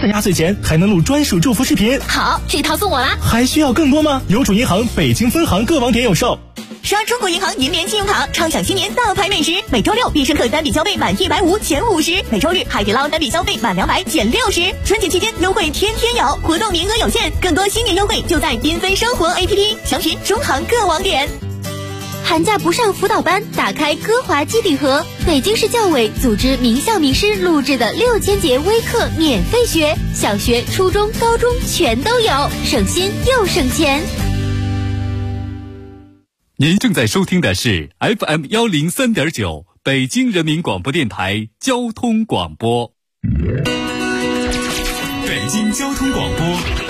的压岁钱，还能录专属祝福视频。 好，这套送我啦！ 还需要更多吗？邮储银行北京分行各网点有售。 刷中国银行银联信用卡，畅享新年大牌美食。每周六必胜客单笔消费满150减50，每周日海底捞单笔消费满200减60。春节期间优惠天天有，活动名额有限，更多新年优惠就在缤纷生活 APP， 详询中行各网点。寒假不上辅导班，打开歌华基底盒。北京市教委组织名校名师录制的6000节微课免费学，小学、初中、高中全都有，省心又省钱。 您正在收听的是 FM103.9 北京人民广播电台交通广播。北京交通广播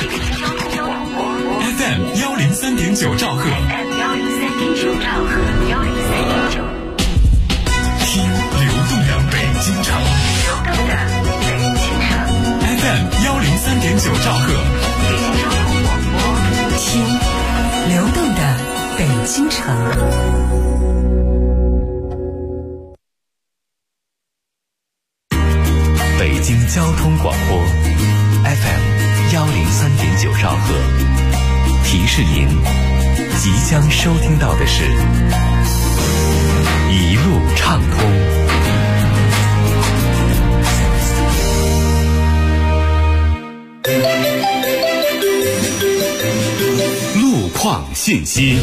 FM103.9 兆赫。听流动的北京城。FM103.9 兆赫。 听流动的北京城。 北京交通广播 FM103.9 兆赫，提示您即将收听到的是一路畅通。 路况信息。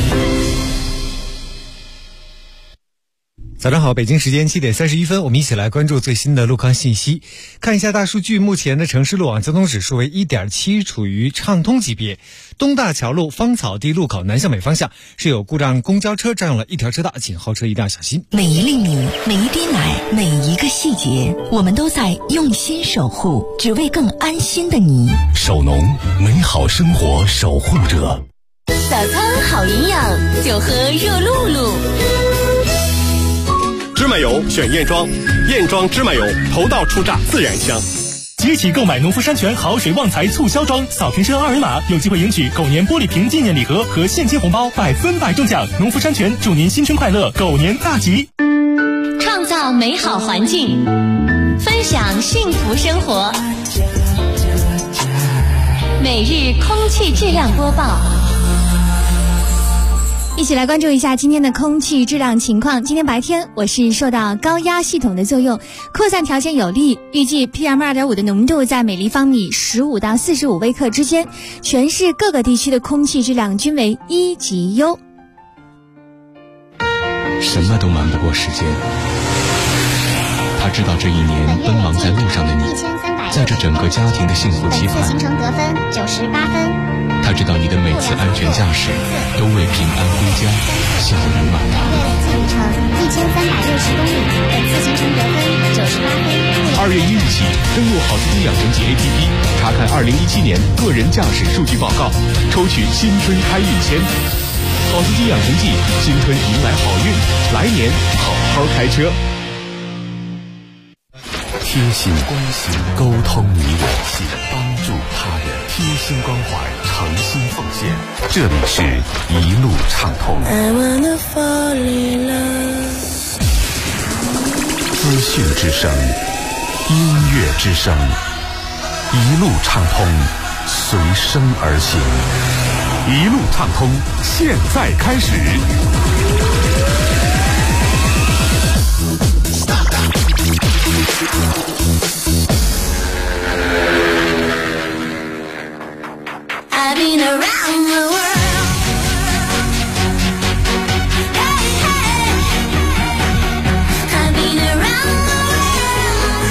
早上好，北京时间7点31分，我们一起来关注最新的路况信息。看一下大数据，目前的城市路网交通指数为 1.7， 处于畅通级别。东大桥路芳草地路口南向北方向是有故障公交车占用了一条车道，请后车一定要小心。 每一粒米，每一滴奶，每一个细节，我们都在用心守护，只为更安心的你。 首农，美好生活守护者。 早餐好营养，就喝热露露。 芝麻油选燕庄，燕庄芝麻油头道出榨，自然香。 即起购买农夫山泉好水旺财促销装，扫屏车2维码有机会赢取狗年玻璃瓶纪念礼盒和现金红包，100%中奖。农夫山泉祝您新春快乐，狗年大吉。 创造美好环境，分享幸福生活。每日空气质量播报。一起来关注一下今天的空气质量情况。今天白天我是受到高压系统的作用，扩散条件有利，预计 PM2.5 的浓度在每立方米15到45微克之间，全市各个地区的空气质量均为1级优。 什么都瞒不过时间，他知道这一年奔忙在路上的你，在这整个家庭的幸福期盼。 行程得分98分。 他知道你的每次安全驾驶都为平安归家笑语满堂。 里程1360公里，本次行程得分98分。 2月1日起，登录好司机养成记 APP， 查看2017年个人驾驶数据报告，抽取新春开运签。好司机养成记，新春迎来好运，来年好好开车。 贴心关心，沟通你我心，帮助他人，贴心关怀，诚心奉献。这里是一路畅通。资讯之声，音乐之声，一路畅通，随声而行。一路畅通，现在开始。 I've been around the world. Hey, hey. I've been around the world.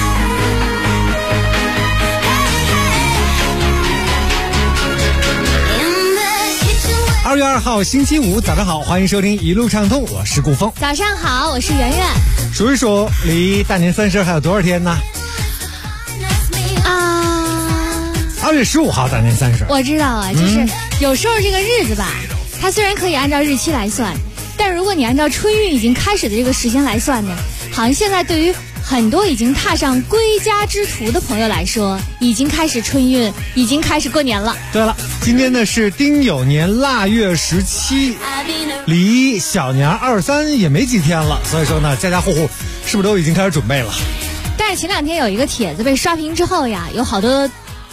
Hey, hey. In the kitchen. 2月2号星期五，早上好，欢迎收听一路畅通，我是顾峰。 早上好，我是圆圆。 数一数，离大年30还有多少天呢？2月15号大年30。 我知道啊，就是有时候这个日子吧，它虽然可以按照日期来算，但如果你按照春运已经开始的这个时间来算呢，好像现在对于很多已经踏上归家之途的朋友来说，已经开始春运，已经开始过年了。 对了，今天呢是丁酉年腊月17，离小年23也没几天了，所以说呢，家家户户是不是都已经开始准备了？ 但是前2天有一个帖子被刷屏之后呀，有好多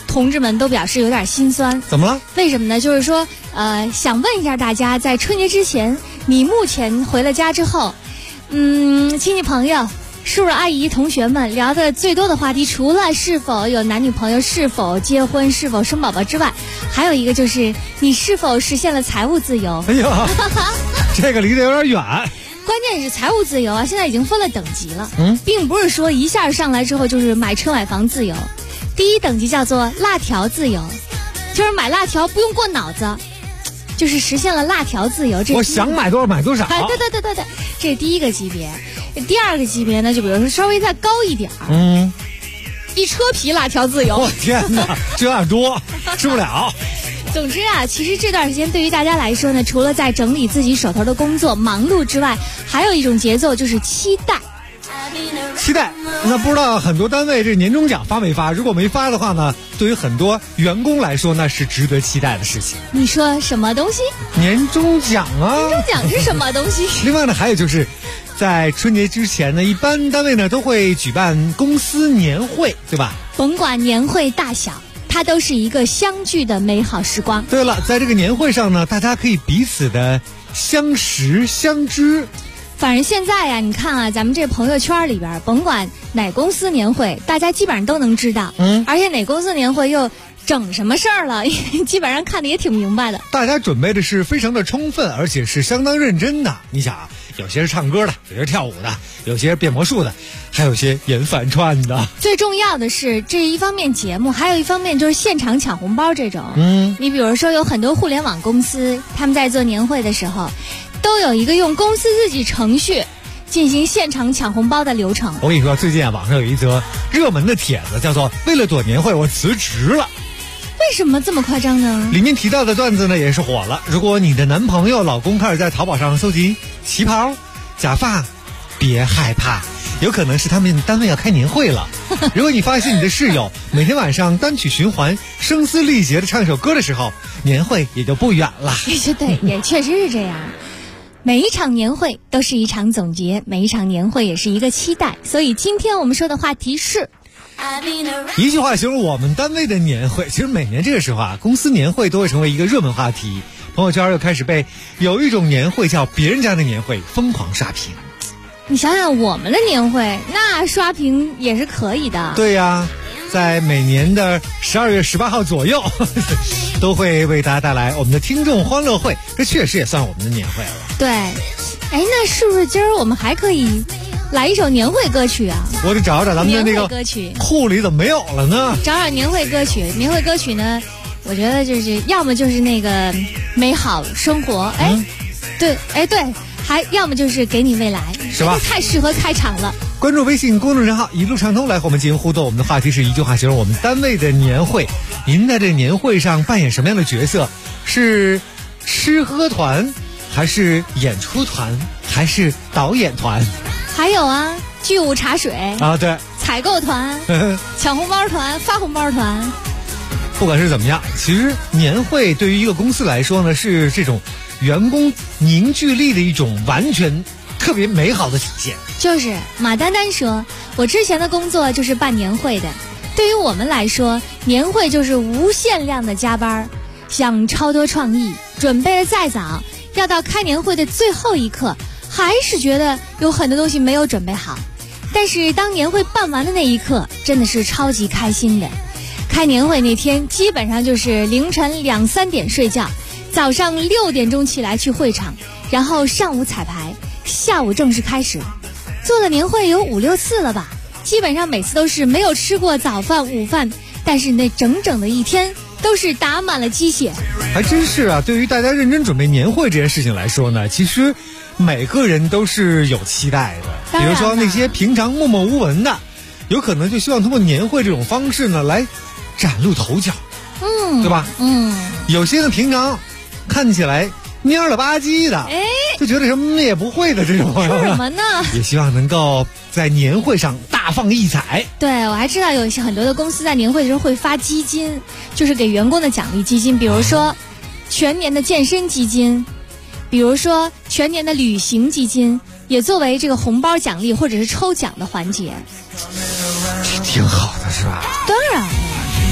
同志们都表示有点心酸。 怎么了？ 为什么呢？就是说，想问一下大家，在春节之前，你目前回了家之后，亲戚朋友、叔叔阿姨、同学们聊的最多的话题，除了是否有男女朋友、是否结婚、是否生宝宝之外，还有一个就是你是否实现了财务自由。 哎呀，这个离得有点远。 关键是财务自由啊，现在已经分了等级了，并不是说一下上来之后就是买车买房自由。第一等级叫做辣条自由，就是买辣条不用过脑子，就是实现了辣条自由。 我想买多少买多少。 对，这是第一个级别。第二个级别呢，就比如说稍微再高一点一车皮辣条自由。 我天哪，这有点多，吃不了。 总之啊，其实这段时间对于大家来说呢，除了在整理自己手头的工作忙碌之外，还有一种节奏就是期待。那不知道很多单位这年终奖发没发？如果没发的话呢，对于很多员工来说那是值得期待的事情。 你说什么东西？ 年终奖啊。 年终奖是什么东西？ 另外呢，还有就是在春节之前呢，一般单位呢都会举办公司年会，对吧？ 甭管年会大小，它都是一个相聚的美好时光。 对了，在这个年会上呢，大家可以彼此的相识相知。 反正现在呀，你看啊，咱们这朋友圈里边，甭管哪公司年会，大家基本上都能知道。而且哪公司年会又整什么事儿了，基本上看得也挺明白的。 大家准备的是非常的充分，而且是相当认真的。你想啊，有些是唱歌的，有些是跳舞的，有些是变魔术的，还有些演反串的。 最重要的是，这一方面节目，还有一方面就是现场抢红包这种。你比如说有很多互联网公司，他们在做年会的时候，都有一个用公司自己程序进行现场抢红包的流程。 我跟你说，最近网上有一则热门的帖子，叫做为了躲年会我辞职了。 为什么这么夸张呢？ 里面提到的段子呢也是火了。如果你的男朋友、老公开始在淘宝上搜集旗袍、假发，别害怕，有可能是他们单位要开年会了。如果你发现你的室友每天晚上单曲循环、声嘶力竭的唱一首歌的时候，年会也就不远了。 对，也确实是这样。每一场年会都是一场总结，每一场年会也是一个期待。所以今天我们说的话题是， 一句话形容我们单位的年会。其实每年这个时候啊，公司年会都会成为一个热门话题，朋友圈又开始被有一种年会叫别人家的年会疯狂刷屏。 你想想我们的年会，那刷屏也是可以的。 对呀，在每年的12月18号左右都会为大家带来我们的听众欢乐会，这确实也算我们的年会了。 对，那是不是今儿我们还可以来一首年会歌曲啊？ 我得找找咱们的那个歌曲库里怎么没有了呢？ 找找年会歌曲。年会歌曲呢，我觉得就是要么就是那个美好生活，对，还要么就是给你未来， 是吧？ 太适合开场了。 关注微信公众账号一路畅通，来和我们进行互动。我们的话题是一句话形容我们单位的年会。您在这年会上扮演什么样的角色？是吃喝团，还是演出团，还是导演团？ 还有啊，剧舞茶水啊，对， 采购团抢红包团、发红包团。 不管是怎么样，其实年会对于一个公司来说呢，是这种员工凝聚力的一种完全特别美好的体现。 就是马丹丹说，我之前的工作就是办年会的，对于我们来说，年会就是无限量的加班，想超多创意，准备的再早，要到开年会的最后一刻，还是觉得有很多东西没有准备好。但是当年会办完的那一刻，真的是超级开心的。开年会那天基本上就是凌晨2、3点睡觉，早上6点钟起来去会场，然后上午彩排，下午正式开始。做了年会有5、6次了吧，基本上每次都是没有吃过早饭午饭，但是那整整的一天都是打满了鸡血。 还真是啊，对于大家认真准备年会这件事情来说呢，其实每个人都是有期待的。比如说那些平常默默无闻的，有可能就希望通过年会这种方式呢来崭露头角，对吧？有些呢平常看起来蔫了吧唧的，就觉得什么也不会的这种朋友， 说什么呢？ 也希望能够在年会上大放异彩。 对，我还知道有一些很多的公司在年会的时候会发基金，就是给员工的奖励基金，比如说全年的健身基金，比如说全年的旅行基金，也作为这个红包奖励或者是抽奖的环节。 挺好的是吧？ 当然。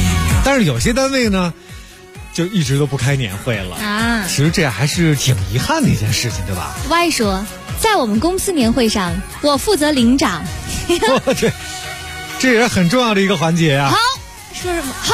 但是有些单位呢，就一直都不开年会了啊。 其实这还是挺遗憾的一件事情，对吧 ？Y 说，在我们公司年会上，我负责领奖。 这也是很重要的一个环节啊。 好，说什么？好。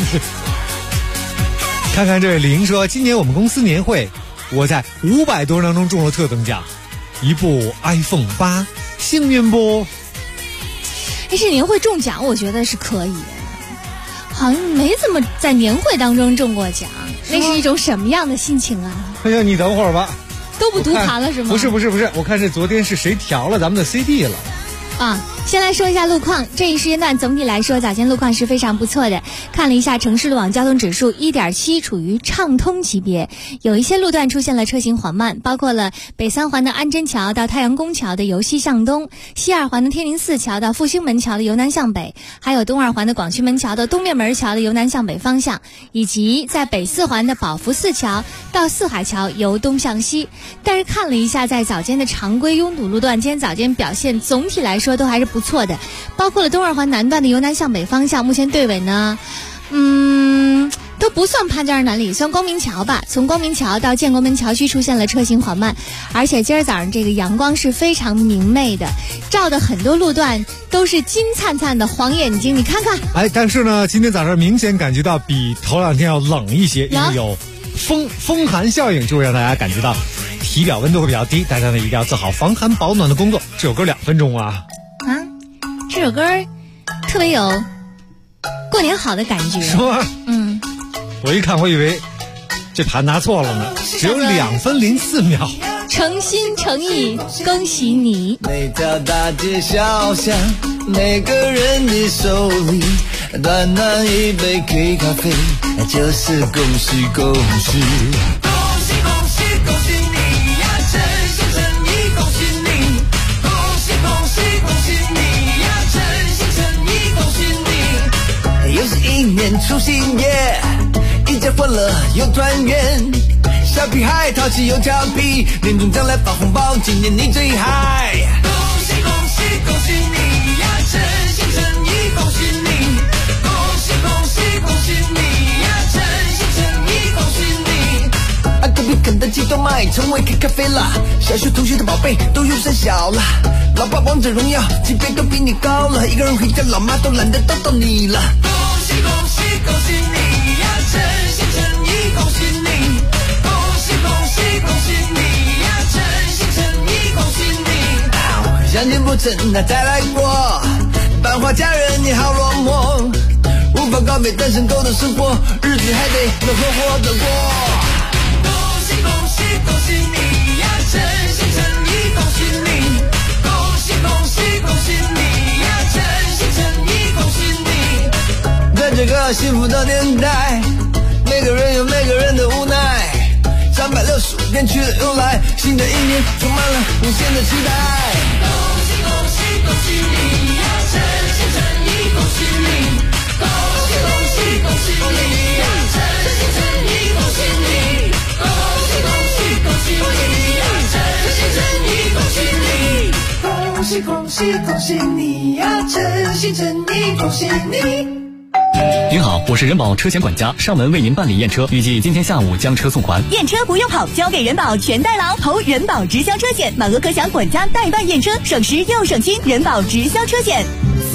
看看这位林说，今年我们公司年会，我在500多人当中中了特等奖，一部 iPhone 8，幸运不？ 这年会中奖，我觉得是可以。好像没怎么在年会当中中过奖，那是一种什么样的心情啊？ 哎呀，你等会儿吧。 都不读盘了是吗？ 不是，我看是昨天是谁调了咱们的 CD 了。 先来说一下路况。这一时间段总体来说，早间路况是非常不错的。看了一下城市路网交通指数 1.7， 处于畅通级别。有一些路段出现了车行缓慢，包括了北三环的安贞桥到太阳宫桥的由西向东，西二环的天宁寺桥到复兴门桥的由南向北，还有东二环的广渠门桥到东面门桥的由南向北方向，以及在北四环的宝福寺桥到四海桥由东向西。但是看了一下在早间的常规拥堵路段，今天早间表现总体来说都还是不错的，包括了东二环南段的由南向北方向，目前队尾呢都不算潘家园南里，算光明桥吧。从光明桥到建国门桥区出现了车行缓慢，而且今儿早上这个阳光是非常明媚的，照的很多路段都是金灿灿的黄眼睛，你看看。 但是呢，今天早上明显感觉到比头2天要冷一些，因为有风寒效应，就会让大家感觉到体表温度会比较低，大家呢一定要做好防寒保暖的工作。这首歌2分钟啊。 这首歌特别有过年好的感觉， 是吗？我一看，我以为这盘拿错了呢，只有2分04秒。 诚心诚意恭喜你！ 每条大街小巷，每个人的手里，短短一杯黑咖啡，就是恭喜恭喜。恭喜恭喜恭喜你呀，诚心诚意恭喜你！恭喜恭喜恭喜你呀，诚心诚意恭喜你！又是一年除夕夜，一家欢乐又团圆，小屁孩淘气又调皮，年终奖来发红包，今年你最嗨！恭喜恭喜恭喜你呀，诚心诚意恭喜你！恭喜恭喜恭喜你呀，诚心诚意恭喜你！隔壁肯德基都卖成为黑咖啡了，小学同学的宝贝都有生小了，老爸王者荣耀级别都比你高了，一个人回家老妈都懒得叨叨你了。恭喜恭喜恭喜你呀，诚心诚意恭喜你！恭喜恭喜恭喜你呀，诚心诚意恭喜你！相见不曾那再来过，繁华佳人你好落寞，无法告别单身狗的生活，日子还得能活活的过。恭喜恭喜恭喜你呀，诚心诚意恭喜你！恭喜恭喜恭喜你呀，诚心诚意恭喜你！在这个幸福的年代，每个人有每个人的无奈，365天去了又来，新的一年充满了无限的期待。恭喜恭喜恭喜你呀，诚心诚意恭喜你！恭喜恭喜恭喜你呀，诚心诚意恭喜你！恭喜恭喜恭喜你呀，诚心诚意恭喜你！恭喜恭喜恭喜你呀，诚心诚意恭喜你！ 您好，我是人保车险管家，上门为您办理验车，预计今天下午将车送还。 验车不用跑，交给人保全代劳，投人保直销车险，满额可享管家代办验车，省时又省心。人保直销车险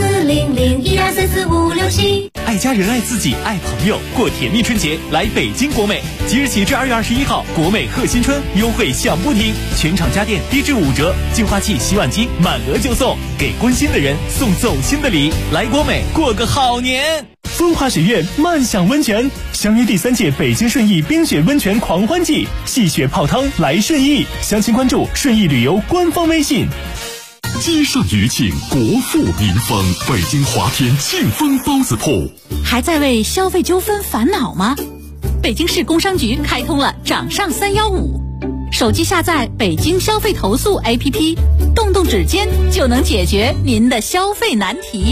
，40012344567。 爱家人爱自己爱朋友，过甜蜜春节来北京国美，即日起至2月21号，国美贺新春优惠享不停，全场家电低至5折，净化器、洗碗机满额就送，给关心的人送走心的礼，来国美过个好年。风华雪苑漫享温泉，相约第3届北京顺义冰雪温泉狂欢季，戏雪泡汤来顺义，详情关注顺义旅游官方微信。 街上余庆，国富民丰，北京华天庆丰包子铺。 还在为消费纠纷烦恼吗？北京市工商局开通了掌上315，手机下载北京消费投诉 APP， 动动指尖就能解决您的消费难题。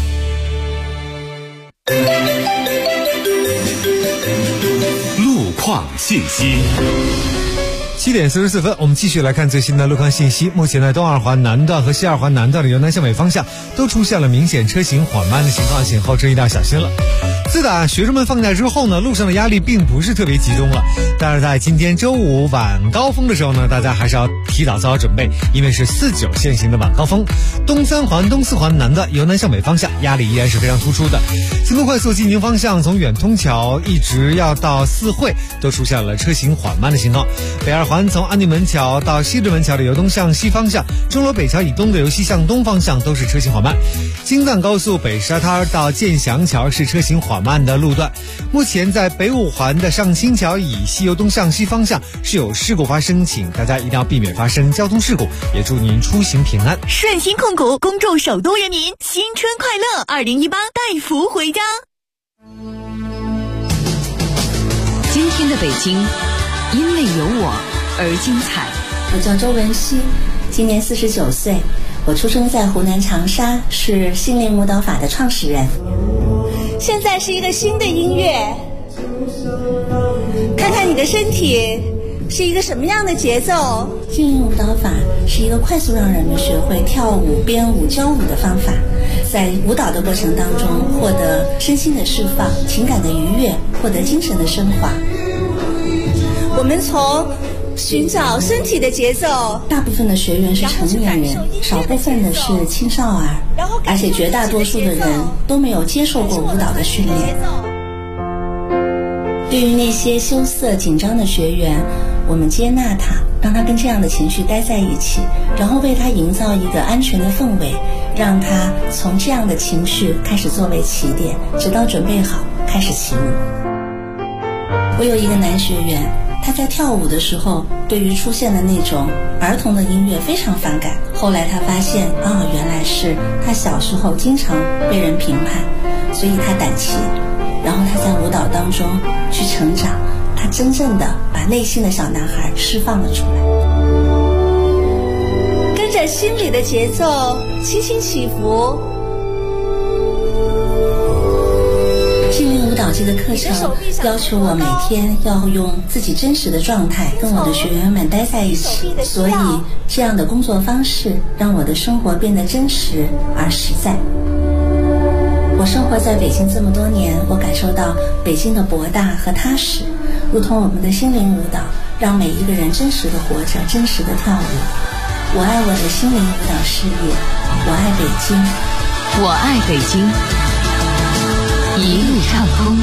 路况信息。 7点44分，我们继续来看最新的路况信息。目前呢，东二环南段和西二环南段的由南向北方向都出现了明显车行缓慢的情况，请后车一定要小心了。 自打学生们放假之后呢，路上的压力并不是特别集中了。但是在今天周五晚高峰的时候呢，大家还是要提早做好准备，因为是49限行的晚高峰。东三环、东四环南段由南向北方向压力依然是非常突出的。京东快速进京方向从远通桥一直要到四惠都出现了车行缓慢的情况。北二环从安定门桥到西直门桥的由东向西方向，钟楼北桥以东的由西向东方向都是车行缓慢。京藏高速北沙滩到建祥桥是车行缓慢的路段。目前在北五环的上清桥以西由东向西方向是有事故发生，请大家一定要避免发生交通事故，也祝您出行平安。 顺鑫控股恭祝首都人民新春快乐，2018带福回家。 今天的北京因为有我而精彩。 我叫周文熙，今年49岁，我出生在湖南长沙，是心灵舞蹈法的创始人。现在是一个新的音乐，看看你的身体是一个什么样的节奏。心灵舞蹈法是一个快速让人们学会跳舞、编舞、教舞的方法，在舞蹈的过程当中获得身心的释放、情感的愉悦，获得精神的升华。我们从寻找身体的节奏，大部分的学员是成年人，少部分的是青少儿，而且绝大多数的人都没有接受过舞蹈的训练。对于那些羞涩紧张的学员，我们接纳他，让他跟这样的情绪待在一起，然后为他营造一个安全的氛围，让他从这样的情绪开始作为起点，直到准备好开始起舞。我有一个男学员，他在跳舞的时候对于出现的那种儿童的音乐非常反感，后来他发现原来是他小时候经常被人评判，所以他胆怯，然后他在舞蹈当中去成长，他真正的把内心的小男孩释放了出来，跟着心里的节奏轻轻起伏。心灵舞蹈这个课程要求我每天要用自己真实的状态跟我的学员们待在一起，所以这样的工作方式让我的生活变得真实而实在。我生活在北京这么多年，我感受到北京的博大和踏实，如同我们的心灵舞蹈，让每一个人真实的活着，真实的跳舞。我爱我的心灵舞蹈事业，我爱北京， 我爱北京，一路畅通。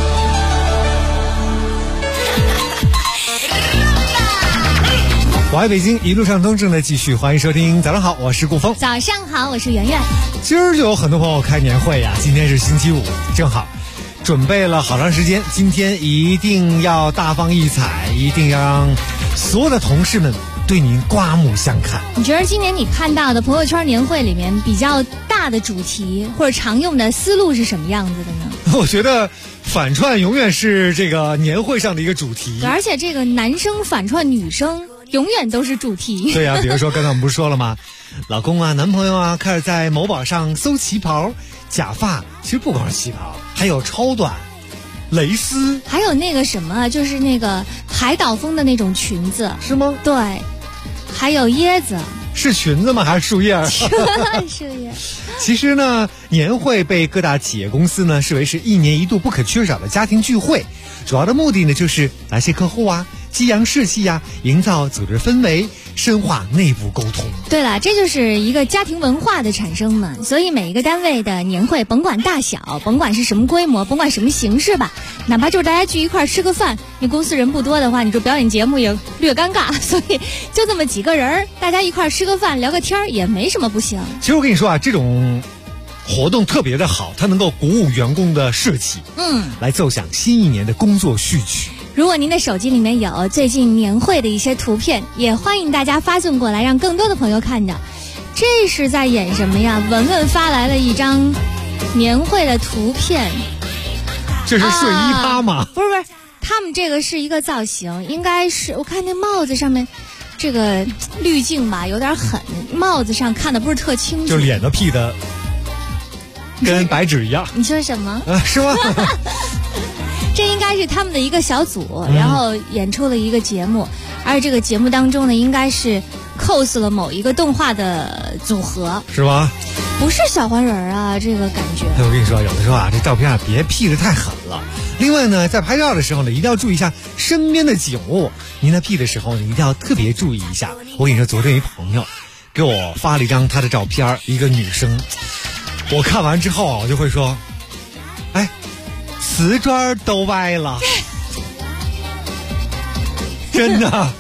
我爱北京，一路畅通正在继续，欢迎收听。早上好，我是顾峰。 早上好，我是圆圆。 今儿就有很多朋友开年会呀，今天是星期五，正好准备了好长时间，今天一定要大放异彩，一定要让所有的同事们对您刮目相看。 你觉得今年你看到的朋友圈年会里面比较大的主题或者常用的思路是什么样子的呢？ 我觉得反串永远是这个年会上的一个主题， 而且这个男生反串女生永远都是主题。 对呀，比如说刚才我们不是说了吗？老公啊，男朋友啊，开始在某宝上搜旗袍、假发，其实不光是旗袍，还有超短、蕾丝， 还有那个什么，就是那个海岛风的那种裙子， 是吗？ 对，还有椰子。 是裙子吗？还是树叶？ 树叶。 其实呢，年会被各大企业公司呢视为是1年1度不可缺少的家庭聚会，主要的目的呢就是来接客户啊，激扬士气呀，营造组织氛围，深化内部沟通。 对了，这就是一个家庭文化的产生嘛。所以每一个单位的年会，甭管大小，甭管是什么规模，甭管什么形式吧，哪怕就是大家聚一块吃个饭，你公司人不多的话，你说表演节目也略尴尬，所以就这么几个人，大家一块吃个饭聊个天也没什么不行。 其实我跟你说啊，这种活动特别的好，它能够鼓舞员工的士气，来奏响新一年的工作序曲。 如果您的手机里面有最近年会的一些图片，也欢迎大家发送过来，让更多的朋友看到。这是在演什么呀？文文发来了一张年会的图片， 这是睡衣趴吗？ 不是，他们这个是一个造型，应该是我看那帽子上面这个滤镜吧有点狠，帽子上看的不是特清楚， 就脸都 P 的跟白纸一样。 你说什么？ 是吗？ 这应该是他们的一个小组，然后演出了一个节目，而这个节目当中呢，应该是 cos 了某一个动画的组合， 是吧？ 不是小黄人啊，这个感觉。 我跟你说，有的时候啊，这照片啊别 P 得太狠了。另外呢，在拍照的时候呢，一定要注意一下身边的景物。您在 P 的时候呢，一定要特别注意一下。我跟你说，昨天一朋友给我发了一张她的照片，一个女生。我看完之后啊，我就会说，哎，瓷砖都歪了，真的。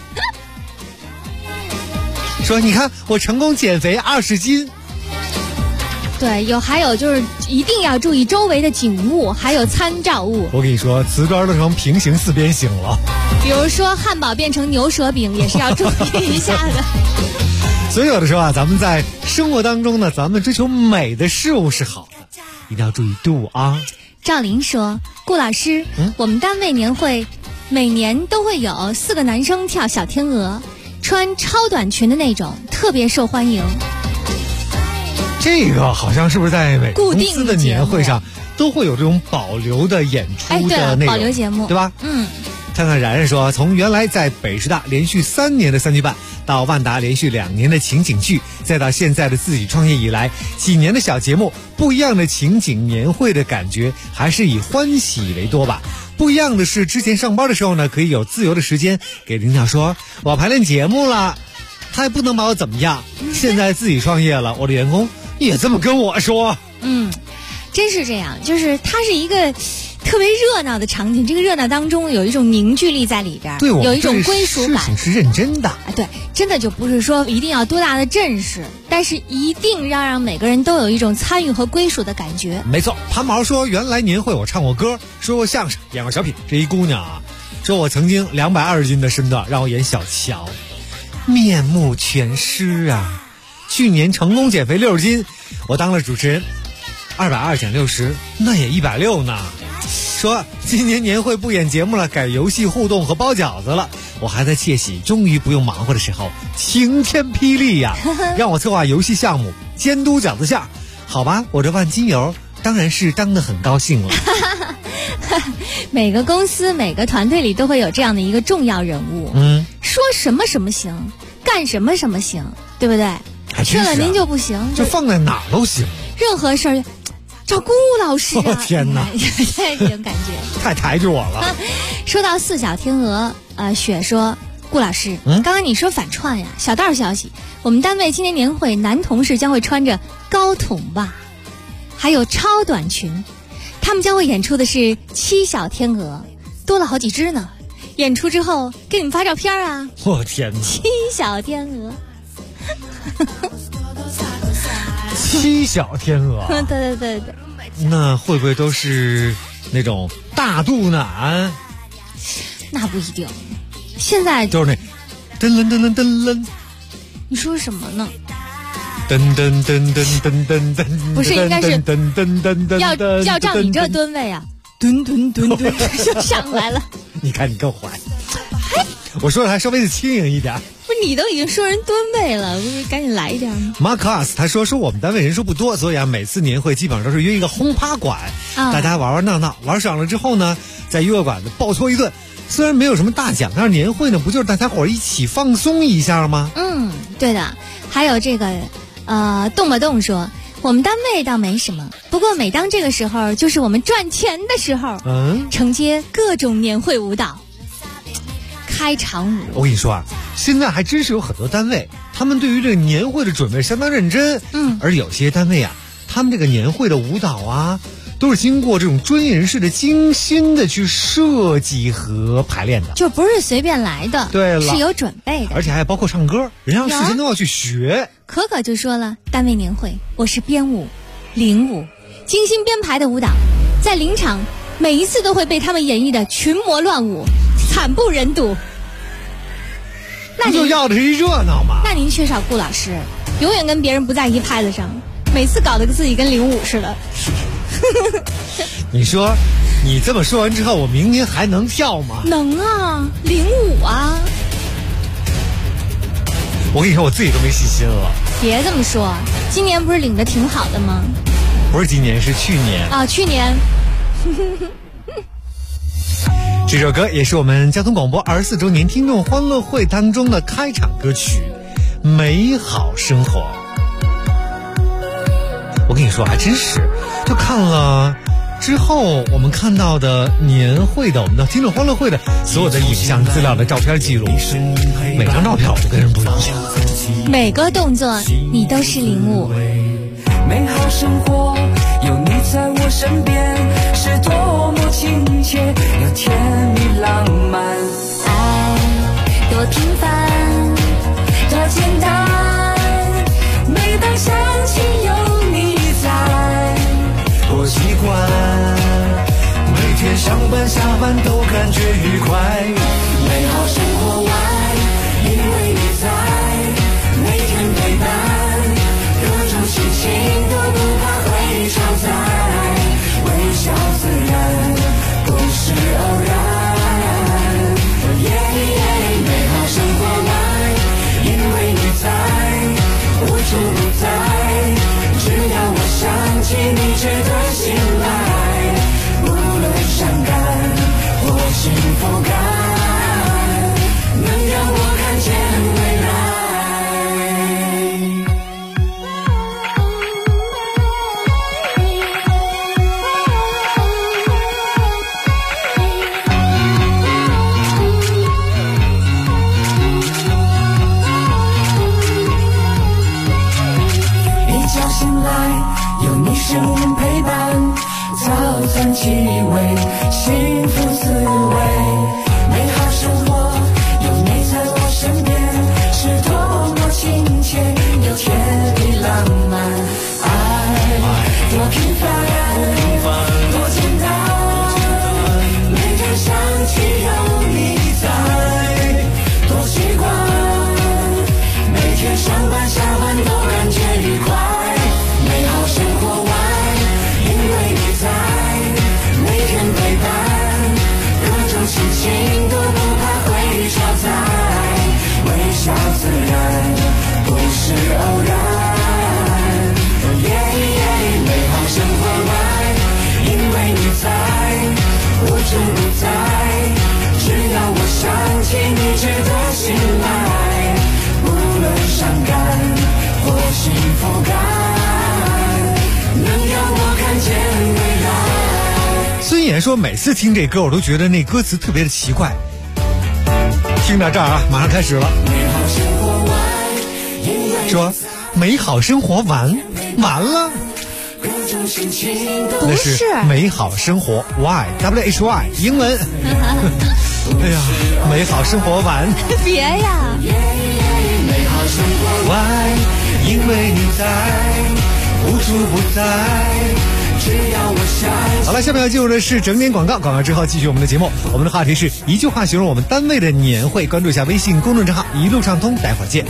说你看我成功减肥20斤。 对，还有就是一定要注意周围的景物，还有参照物。 我跟你说，瓷砖都成平行四边形了。 比如说汉堡变成牛舌饼，也是要注意一下的。 所以有的时候啊，咱们在生活当中呢，咱们追求美的事物是好的，一定要注意度啊。 赵林说：“顾老师，我们单位年会每年都会有4个男生跳小天鹅，穿超短裙的那种，特别受欢迎。” 这个好像是不是在每个公司的年会上都会有这种保留的演出的内容， 保留节目， 对吧？看看然然说，从原来在北师大连续3年的3剧半，到万达连续2年的情景剧，再到现在的自己创业以来几年的小节目，不一样的情景年会的感觉还是以欢喜为多吧。不一样的是，之前上班的时候呢，可以有自由的时间给领导说我排练节目了，他也不能把我怎么样。现在自己创业了，我的员工也这么跟我说。 真是这样，就是它是一个特别热闹的场景，这个热闹当中有一种凝聚力在里边， 对， 有一种归属感， 事情是认真的。 对，真的就不是说一定要多大的阵势，但是一定让每个人都有一种参与和归属的感觉。 没错，盘毛说原来年会我唱过歌，说过相声，演过小品。这一姑娘啊，说我曾经220斤的身段让我演小乔，面目全失啊。去年成功减肥60斤，我当了主持人，220减60，那也160呢。说今年年会不演节目了，改游戏互动和包饺子了。我还在窃喜，终于不用忙活的时候，晴天霹雳呀，让我策划游戏项目，监督饺子馅。好吧，我这万金油当然是当得很高兴了。 每个公司每个团队里都会有这样的一个重要人物，说什么什么行，干什么什么行，对不对？去了您就不行， 就放在哪儿都行， 任何事儿找顾老师啊！ 天哪， 这种感觉太抬着我了。 说到4小天鹅，雪说，顾老师，刚刚你说反串呀，小道消息，我们单位今年年会男同事将会穿着高筒袜，还有超短裙，他们将会演出的是7小天鹅，多了好几只呢。演出之后给你们发照片啊！ 我天哪 ，7小天鹅。 7小天鹅， 对， 那会不会都是那种大肚腩？ 那不一定，现在就是那噔噔噔噔噔噔。 你说什么呢？ 噔噔噔噔噔噔噔， 不是，应该是噔噔噔噔， 要照你这吨位啊，吨就上来了。 你看你更坏，我说的还稍微的轻盈一点。 不是你都已经说人吨位了，不是赶紧来一点吗 ？Marcus 他说我们单位人数不多，所以啊每次年会基本上都是约一个轰趴馆，大家玩闹闹，玩爽了之后呢，再约个馆子暴搓一顿。虽然没有什么大奖，但是年会呢不就是大家伙一起放松一下吗？ 对的。还有这个动吧动说，我们单位倒没什么，不过每当这个时候就是我们赚钱的时候，承接各种年会舞蹈。开场舞， 我跟你说啊，现在还真是有很多单位，他们对于这个年会的准备相当认真。而有些单位啊，他们这个年会的舞蹈啊，都是经过这种专业人士的精心的去设计和排练的， 就不是随便来的。 对了， 是有准备的， 而且还包括唱歌，人家事先都要去学。 可可就说了，单位年会我是编舞、领舞，精心编排的舞蹈，在临场每一次都会被他们演绎的群魔乱舞，惨不忍睹。 那就要的是热闹嘛。 那您缺少顾老师，永远跟别人不在一拍子上，每次搞得自己跟领舞似的。 你说你这么说完之后，我明年还能跳吗？ 能啊，领舞啊。 我跟你说，我自己都没信心了。 别这么说，今年不是领的挺好的吗？ 不是今年，是去年啊，去年。 这首歌也是我们交通广播24周年听众欢乐会当中的开场歌曲， 美好生活。我跟你说还真是，就看了之后我们看到的年会的我们的听众欢乐会的所有的影像资料的照片记录，每张照片我都跟人不一样， 每个动作你都是领悟。 美好生活有你在我身边，是多么亲切又甜蜜浪漫。 爱多平凡多简单，每当想起有你在， 多习惯，每天上班下班都感觉愉快。美好生活外，因为你在，每天陪伴，各种事情都不怕会超载，微笑自然，不是偶然。美好生活外，因为你在，无处不在，只要我想起你值得信赖，无论伤感或幸福感，能让我看见未来。有你声音陪伴，早餐气味，幸福滋味。美好生活有你在我身边，是多么亲切又甜蜜浪漫。爱多平凡多简单，每天想起有你在，多习惯，每天上班下班都感觉愉快。美好生活外，因为你在，每天陪伴，各种事情都不怕会超载，微笑自然，不是偶然。美好生活外，因为你在，无处不在，只要我想起你值得信赖，无论伤感或幸福感，能让我看见未来。 孙岩说每次听这歌我都觉得那歌词特别的奇怪。听到这儿啊，马上开始了。说美好生活完了，那是美好生活 WHY 英文。哎呀，美好生活完别呀， 美好生活外，因为你在，无处不在，只要我想。 好了，下面要进入的是整点广告，广告之后继续我们的节目。我们的话题是一句话形容我们单位的年会，关注一下微信公众账号一路畅通，待会儿见。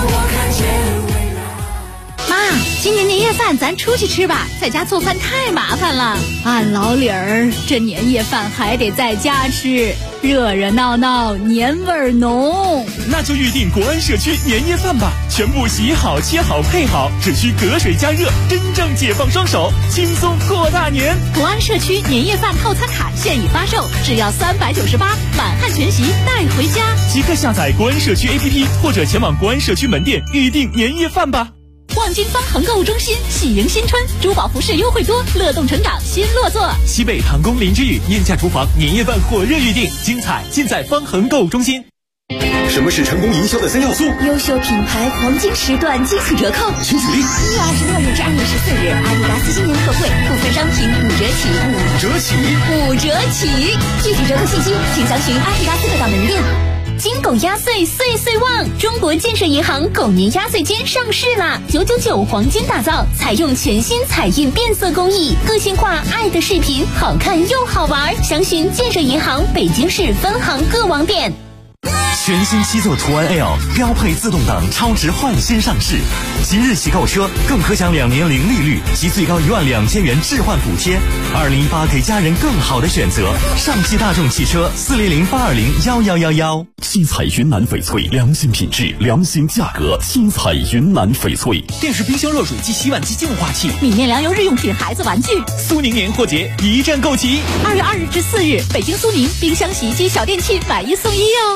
妈，今年年夜饭咱出去吃吧，在家做饭太麻烦了。俺老李儿，这年夜饭还得在家吃，热热闹闹，年味儿浓。 那就预定国安社区年夜饭吧，全部洗好、切好、配好，只需隔水加热，真正解放双手，轻松过大年。 国安社区年夜饭套餐卡现已发售，只要398，满汉全席带回家。 即刻下载国安社区 APP 或者前往国安社区门店预定年夜饭吧。 望京方恒购物中心喜迎新春，珠宝服饰优惠多，乐动成长新落座。 西北唐宫林之宇燕价厨房年夜饭火热预定，精彩尽在方恒购物中心。 什么是成功营销的3要素？ 优秀品牌黄金时段惊喜折扣。 请举例。 1月26日至2月14日，阿迪达斯新年特惠，部分商品5折起。5折起！具体折扣信息请详询阿迪达斯各大门店。金狗压岁岁岁旺！中国建设银行狗年压岁金上市啦！999黄金打造，采用全新彩印变色工艺，个性化爱的视频，好看又好玩。详询建设银行北京市分行各网点。 全新七座途安 L 标配自动挡超值换新上市，即日起购车更可享2年零利率及最高12000元置换补贴。2018给家人更好的选择，上汽大众汽车40082011111。 七彩云南翡翠，良心品质，良心价格。七彩云南翡翠。 电视、冰箱、热水机、洗碗机、净化器、 米面粮油、日用品、孩子玩具。 苏宁年货节一站购齐。 2月2日至4日，北京苏宁冰箱、洗衣机、小电器买1送1哦。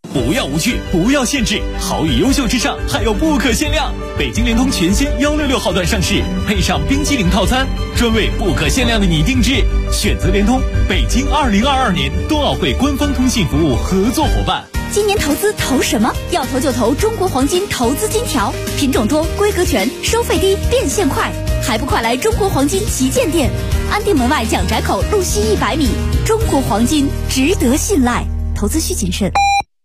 不要无趣，不要限制，好与优秀之上还有不可限量。北京联通全新166号段上市，配上冰淇淋套餐，专为不可限量的你定制。选择联通，北京2022年冬奥会官方通信服务合作伙伴。 今年投资投什么？要投就投中国黄金投资金条，品种多，规格全，收费低，变现快，还不快来中国黄金旗舰店，安定门外蒋宅口路西100米。中国黄金值得信赖，投资需谨慎。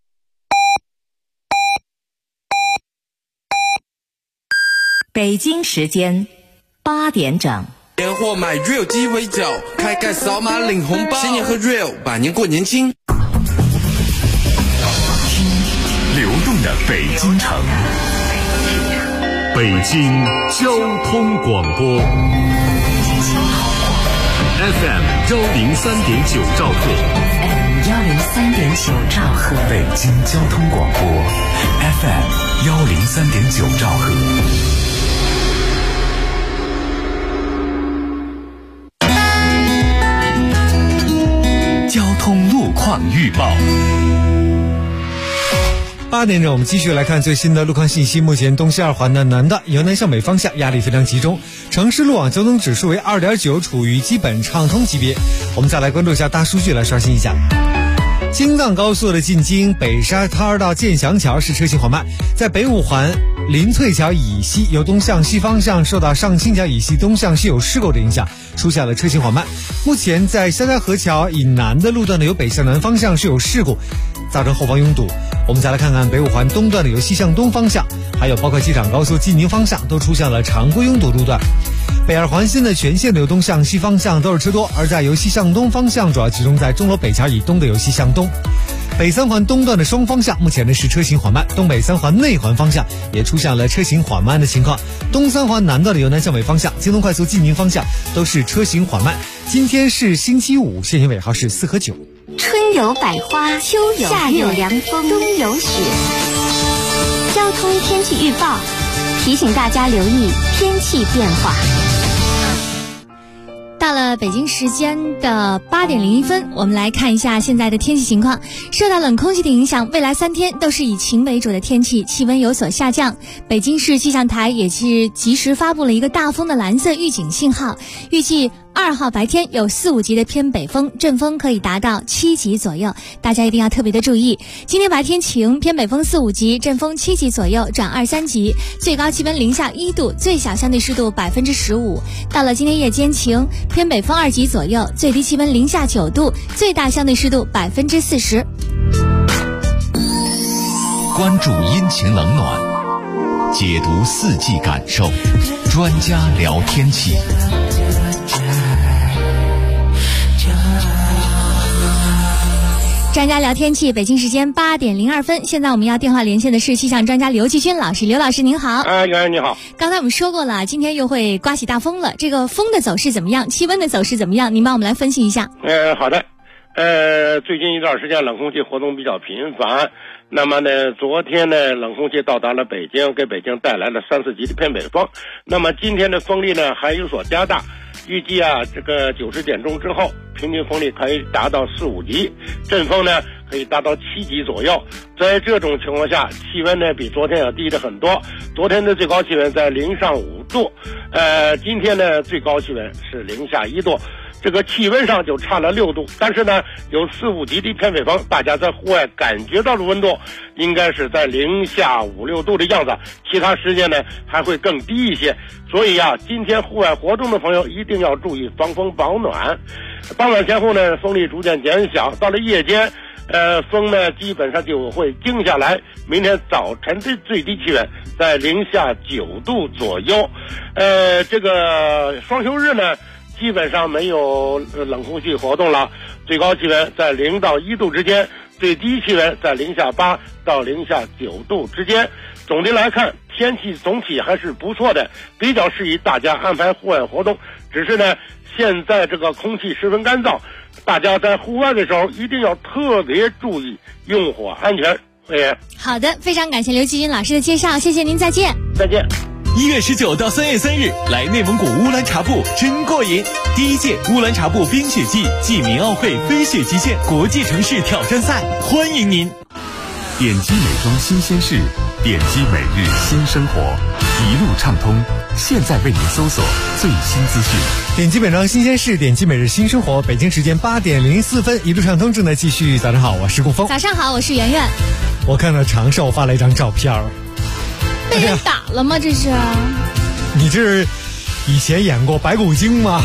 北京时间8点整。 年货买 Real 鸡尾酒，开盖扫码领红包，新年喝 Real， 百年过年轻。 流动的北京城，北京交通广播 FM 103.9兆赫， 103.9兆赫， 北京交通广播 FM 103.9兆赫。交通路况预报。 8点整，我们继续来看最新的路况信息。目前东西2环的南段由南向北方向压力非常集中，城市路网交通指数为 2.9， 处于基本畅通级别。我们再来关注一下大数据，来刷新一下。京藏高速的进京北沙滩儿到建祥桥是车行缓慢，在北5环林翠桥以西由东向西方向受到上清桥以西东向西有事故的影响，出现了车行缓慢。目前在肖家河桥以南的路段呢，由北向南方向是有事故，造成后方拥堵。我们再来看看北5环东段的由西向东方向，还有包括机场高速进宁方向都出现了常规拥堵路段。北2环线的全线的由东向西方向都是车多，而在由西向东方向主要集中在钟楼北桥以东的由西向东。北3环东段的双方向目前呢是车行缓慢，东北3环内环方向也出现了车行缓慢的情况。东3环南段的由南向北方向京东快速进宁方向都是车行缓慢。今天是星期五，限行尾号是4和9。 春有百花，秋有夏有凉风，冬有雪。交通天气预报提醒大家留意天气变化。 到了北京时间的8点01分，我们来看一下现在的天气情况。受到冷空气的影响，未来3天都是以晴为主的天气，气温有所下降。北京市气象台也是及时发布了一个大风的蓝色预警信号，预计2号白天有4、5级的偏北风，阵风可以达到7级左右，大家一定要特别的注意。今天白天晴，偏北风4、5级，阵风7级左右转2、3级，最高气温零下1度，最小相对湿度15%。到了今天夜间晴，偏北风2级左右，最低气温零下9度，最大相对湿度40%。 关注阴晴冷暖，解读4季感受，专家聊天气。 专家聊天气，北京时间8点02分。现在我们要电话连线的是气象专家刘继军老师。刘老师您好。 袁然你好。 刚才我们说过了，今天又会刮起大风了，这个风的走势怎么样？气温的走势怎么样？您帮我们来分析一下。 好的。最近一段时间冷空气活动比较频繁，那么呢，昨天呢，冷空气到达了北京，给北京带来了3、4级的偏北风。那么今天的风力呢还有所加大，预计这个90点钟之后，平均风力可以达到4、5级，阵风呢可以达到7级左右。在这种情况下，气温呢比昨天要低了很多。昨天的最高气温在零上5度，今天呢最高气温是零下1度。这个气温上就差了6度，但是呢，有4、5级的偏北风，大家在户外感觉到的温度应该是在零下5、6度的样子，其他时间呢还会更低一些。所以今天户外活动的朋友一定要注意防风保暖。傍晚前后呢，风力逐渐减小，到了夜间，风呢基本上就会静下来。明天早晨的最低气温在零下9度左右。这个双休日呢，基本上没有冷空气活动了，最高气温在0到1度之间，最低气温在零下8到零下9度之间。总的来看，天气总体还是不错的，比较适宜大家安排户外活动。只是呢，现在这个空气十分干燥，大家在户外的时候一定要特别注意用火安全。 好的，非常感谢刘继军老师的介绍，谢谢您，再见。 再见。 1月19到3月3日，来内蒙古乌兰察布真过瘾！第1届乌兰察布冰雪季暨民奥会飞雪极限国际城市挑战赛，欢迎您！ 点击美妆新鲜事，点击每日新生活，一路畅通。现在为您搜索最新资讯。 点击美妆新鲜事，点击每日新生活。北京时间8点04分，一路畅通正在继续。早上好，我是顾峰。 早上好，我是圆圆。 我看到长寿发了一张照片儿， 被人打了吗？这是？ 你这是以前演过白骨精吗？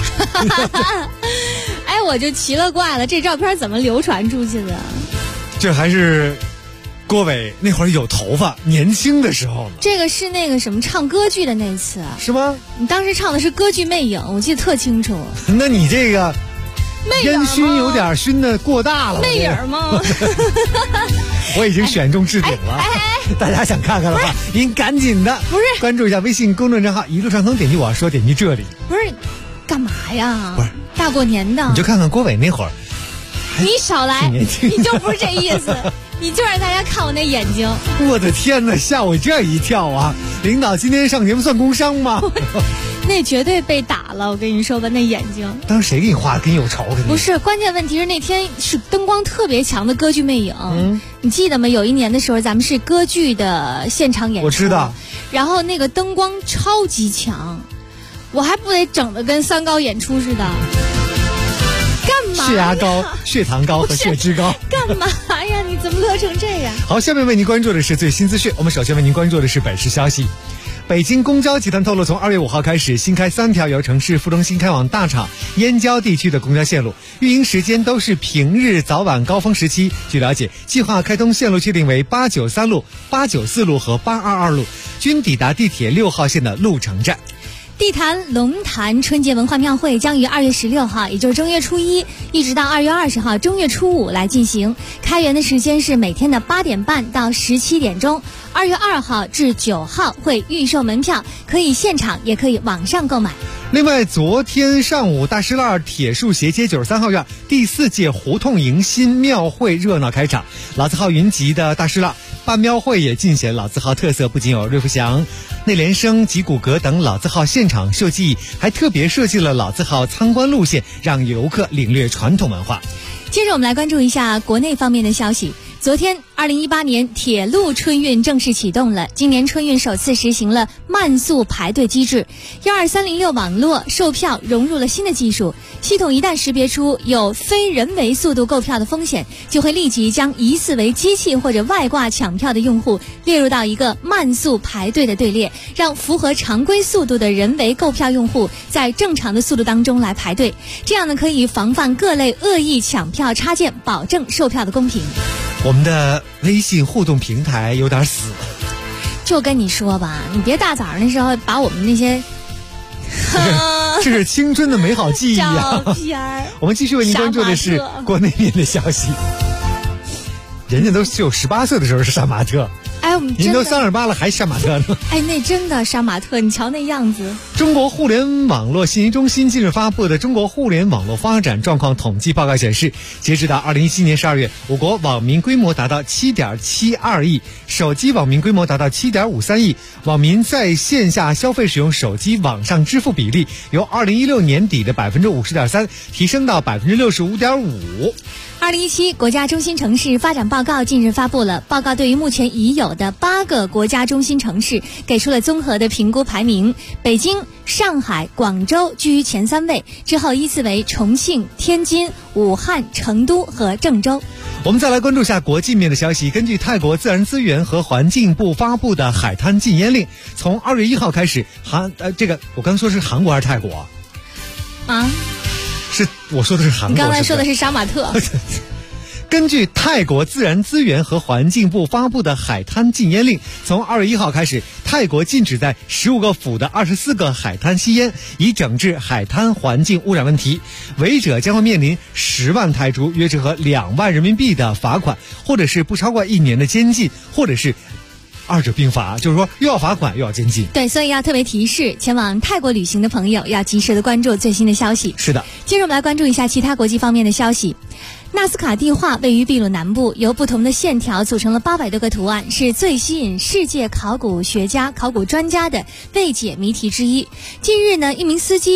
哎，我就奇了怪了，这照片怎么流传出去的？ 这还是郭伟那会儿有头发年轻的时候呢。 这个是那个什么唱歌剧的那次是吗？ 你当时唱的是歌剧《魅影》，我记得特清楚。 那你这个烟熏有点熏的过大了。 魅影吗？ 我已经选中置顶了。大家想看看的话，您赶紧的不是关注一下微信公众账号一路畅通，点击我要说，点击这里。 不是干嘛呀？ 不是大过年的， 你就看看郭伟那会儿。 你少来，你就不是这意思，你就让大家看我那眼睛。 我的天哪，吓我这一跳啊！领导今天上节目算工伤吗？ 那绝对被打了，我跟你说吧，那眼睛。 当时谁给你画，跟你有仇？ 不是，关键问题是那天是灯光特别强的歌剧《魅影》，你记得吗？有一年的时候，咱们是歌剧的现场演出， 我知道。 然后那个灯光超级强，我还不得整得跟三高演出似的。干嘛？ 血压高、血糖高和血脂高。 干嘛呀？你怎么乐成这样？ 好，下面为您关注的是最新资讯。我们首先为您关注的是本市消息。北京公交集团透露，从2月5号开始，新开3条由城市副中心开往大厂、燕郊地区的公交线路，运营时间都是平日早晚高峰时期。据了解，计划开通线路确定为893路、894路和822路，均抵达地铁6号线的鹿城站。 地坛龙潭春节文化庙会将于2月16号，也就是正月初1，一直到2月20号正月初5来进行。开园的时间是每天的8点半到17点钟。2月2号至9号会预售门票，可以现场也可以网上购买。 另外，昨天上午，大石栏铁树斜街93号院第4届胡同迎新庙会热闹开场，老字号云集的大石栏办庙会也尽显老字号特色，不仅有瑞福祥、内联升、吉古阁等老字号现场设计，还特别设计了老字号参观路线，让游客领略传统文化。 接着我们来关注一下国内方面的消息。昨天2018年铁路春运正式启动了，今年春运首次实行了慢速排队机制，12306网络售票融入了新的技术，系统一旦识别出有非人为速度购票的风险，就会立即将疑似为机器或者外挂抢票的用户列入到一个慢速排队的队列，让符合常规速度的人为购票用户在正常的速度当中来排队，这样呢可以防范各类恶意抢票插件，保证售票的公平。 我们的微信互动平台有点死， 就跟你说吧，你别大早上的时候把我们那些这是青春的美好记忆啊！ 照片。 我们继续为您关注的是国内面的消息。人家都只有18岁的时候是杀马特， 哎，我们您都38了还杀马特呢？ 哎，那真的杀马特，你瞧那样子。 中国互联网络信息中心近日发布的《中国互联网络发展状况统计报告》显示，截止到2017年12月，我国网民规模达到7.72亿，手机网民规模达到7.53亿，网民在线下消费使用手机网上支付比例由2016年底的50.3%提升到65.5%。 2017国家中心城市发展报告近日发布了，报告对于目前已有的8个国家中心城市给出了综合的评估排名，北京、上海、广州居于前3位，之后依次为重庆、天津、武汉、成都和郑州。 我们再来关注一下国际面的消息。根据泰国自然资源和环境部发布的海滩禁烟令，从2月1号开始，这个我刚说是韩国还是泰国啊？ 是我说的是韩国。 你刚才说的是杀马特。 根据泰国自然资源和环境部发布的海滩禁烟令，从2月1号开始，泰国禁止在15个府的24个海滩吸烟，以整治海滩环境污染问题。违者将会面临10万泰铢，约折合2万人民币的罚款，或者是不超过1年的监禁，或者是二者并罚，就是说又要罚款又要监禁。 对，所以要特别提示前往泰国旅行的朋友要及时的关注最新的消息。 是的， 接着我们来关注一下其他国际方面的消息。纳斯卡地画位于秘鲁南部，由不同的线条组成了800多个图案，是最吸引世界考古学家、考古专家的未解谜题之一。近日呢，一名司机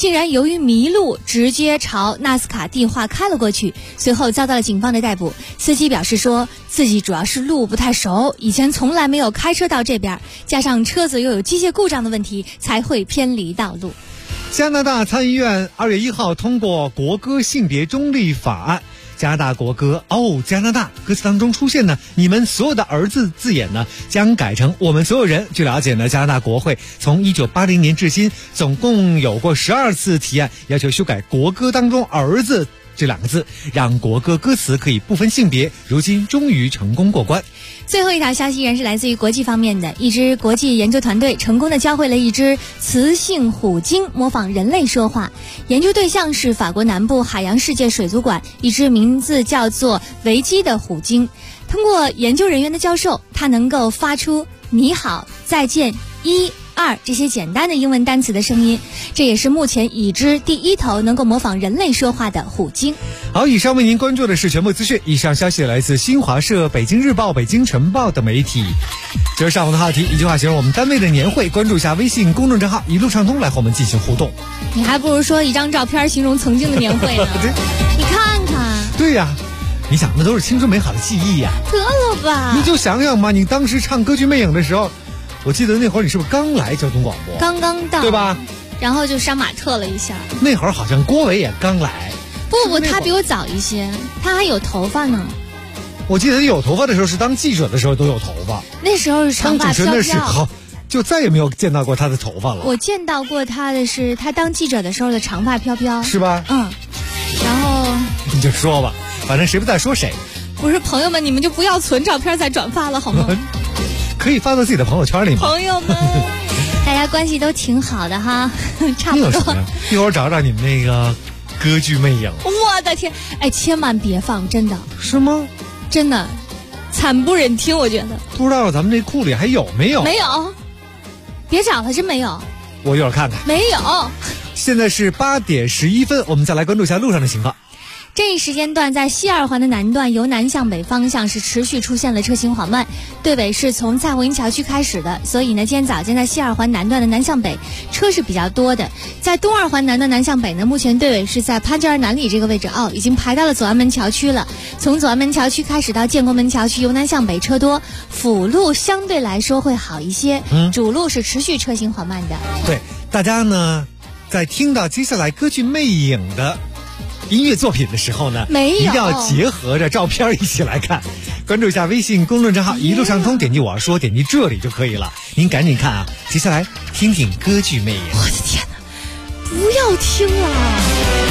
竟然由于迷路直接朝纳斯卡地化开了过去，随后遭到了警方的逮捕。司机表示说自己主要是路不太熟，以前从来没有开车到这边，加上车子又有机械故障的问题，才会偏离道路。 加拿大参议院2月1号通过国歌性别中立法案。加拿大国歌加拿大歌词当中出现呢你们所有的儿子字眼呢将改成我们所有人。据了解呢，加拿大国会从1980年至今总共有过12次提案，要求修改国歌当中儿子这2个字，让国歌歌词可以不分性别，如今终于成功过关。 最后一条消息仍是来自于国际方面的，一支国际研究团队成功地教会了一只雌性虎鲸模仿人类说话。研究对象是法国南部海洋世界水族馆一只名字叫做维基的虎鲸。通过研究人员的教授，它能够发出你好、再见、1、2这些简单的英文单词的声音，这也是目前已知第一头能够模仿人类说话的虎鲸。 好，以上为您关注的是全部资讯。以上消息来自新华社、北京日报、北京晨报的媒体。这是上午的话题，一句话形容我们单位的年会，关注一下微信公众账号一路畅通来和我们进行互动。 你还不如说一张照片形容曾经的年会呢。你看看。 对呀，你想那都是青春美好的记忆呀。 得了吧， 你就想想嘛，你当时唱歌剧魅影的时候，我记得那会儿你是不是刚来交通广播？ 刚刚到， 对吧？ 然后就杀马特了一下。 那会儿好像郭伟也刚来。 不，他比我早一些，他还有头发呢。 我记得有头发的时候是当记者的时候都有头发， 那时候是长发飘飘。 当主持人的时候就再也没有见到过他的头发了。 我见到过他的是他当记者的时候的长发飘飘， 是吧？ 嗯。然后你就说吧，反正谁不在说谁。 不是朋友们，你们就不要存照片再转发了好吗？ 可以发到自己的朋友圈里吗？ 朋友们，大家关系都挺好的哈，差不多。 一会儿找找你们那个歌剧魅影。 我的天，哎，千万别放，真的。 是吗？ 真的，惨不忍听，我觉得。 不知道咱们这库里还有没有？ 没有，别找了，真没有。 我一会儿看看。 没有。 现在是8点11分，我们再来关注一下路上的情况。 这一时间段在西二环的南段由南向北方向是持续出现了车行缓慢，队尾是从蔡胡营桥区开始的，所以呢今天早间在西二环南段的南向北车是比较多的。在东二环南段南向北呢，目前队尾是在潘家园南里这个位置已经排到了左安门桥区了。从左安门桥区开始到建国门桥区由南向北车多，辅路相对来说会好一些，主路是持续车行缓慢的。 对，大家呢在听到接下来歌剧魅影的音乐作品的时候呢，一定要结合着照片一起来看。关注一下微信公众账号一路畅通，点击我要说，点击这里就可以了。您赶紧看啊，接下来听听歌剧魅影。 我的天哪，不要听了。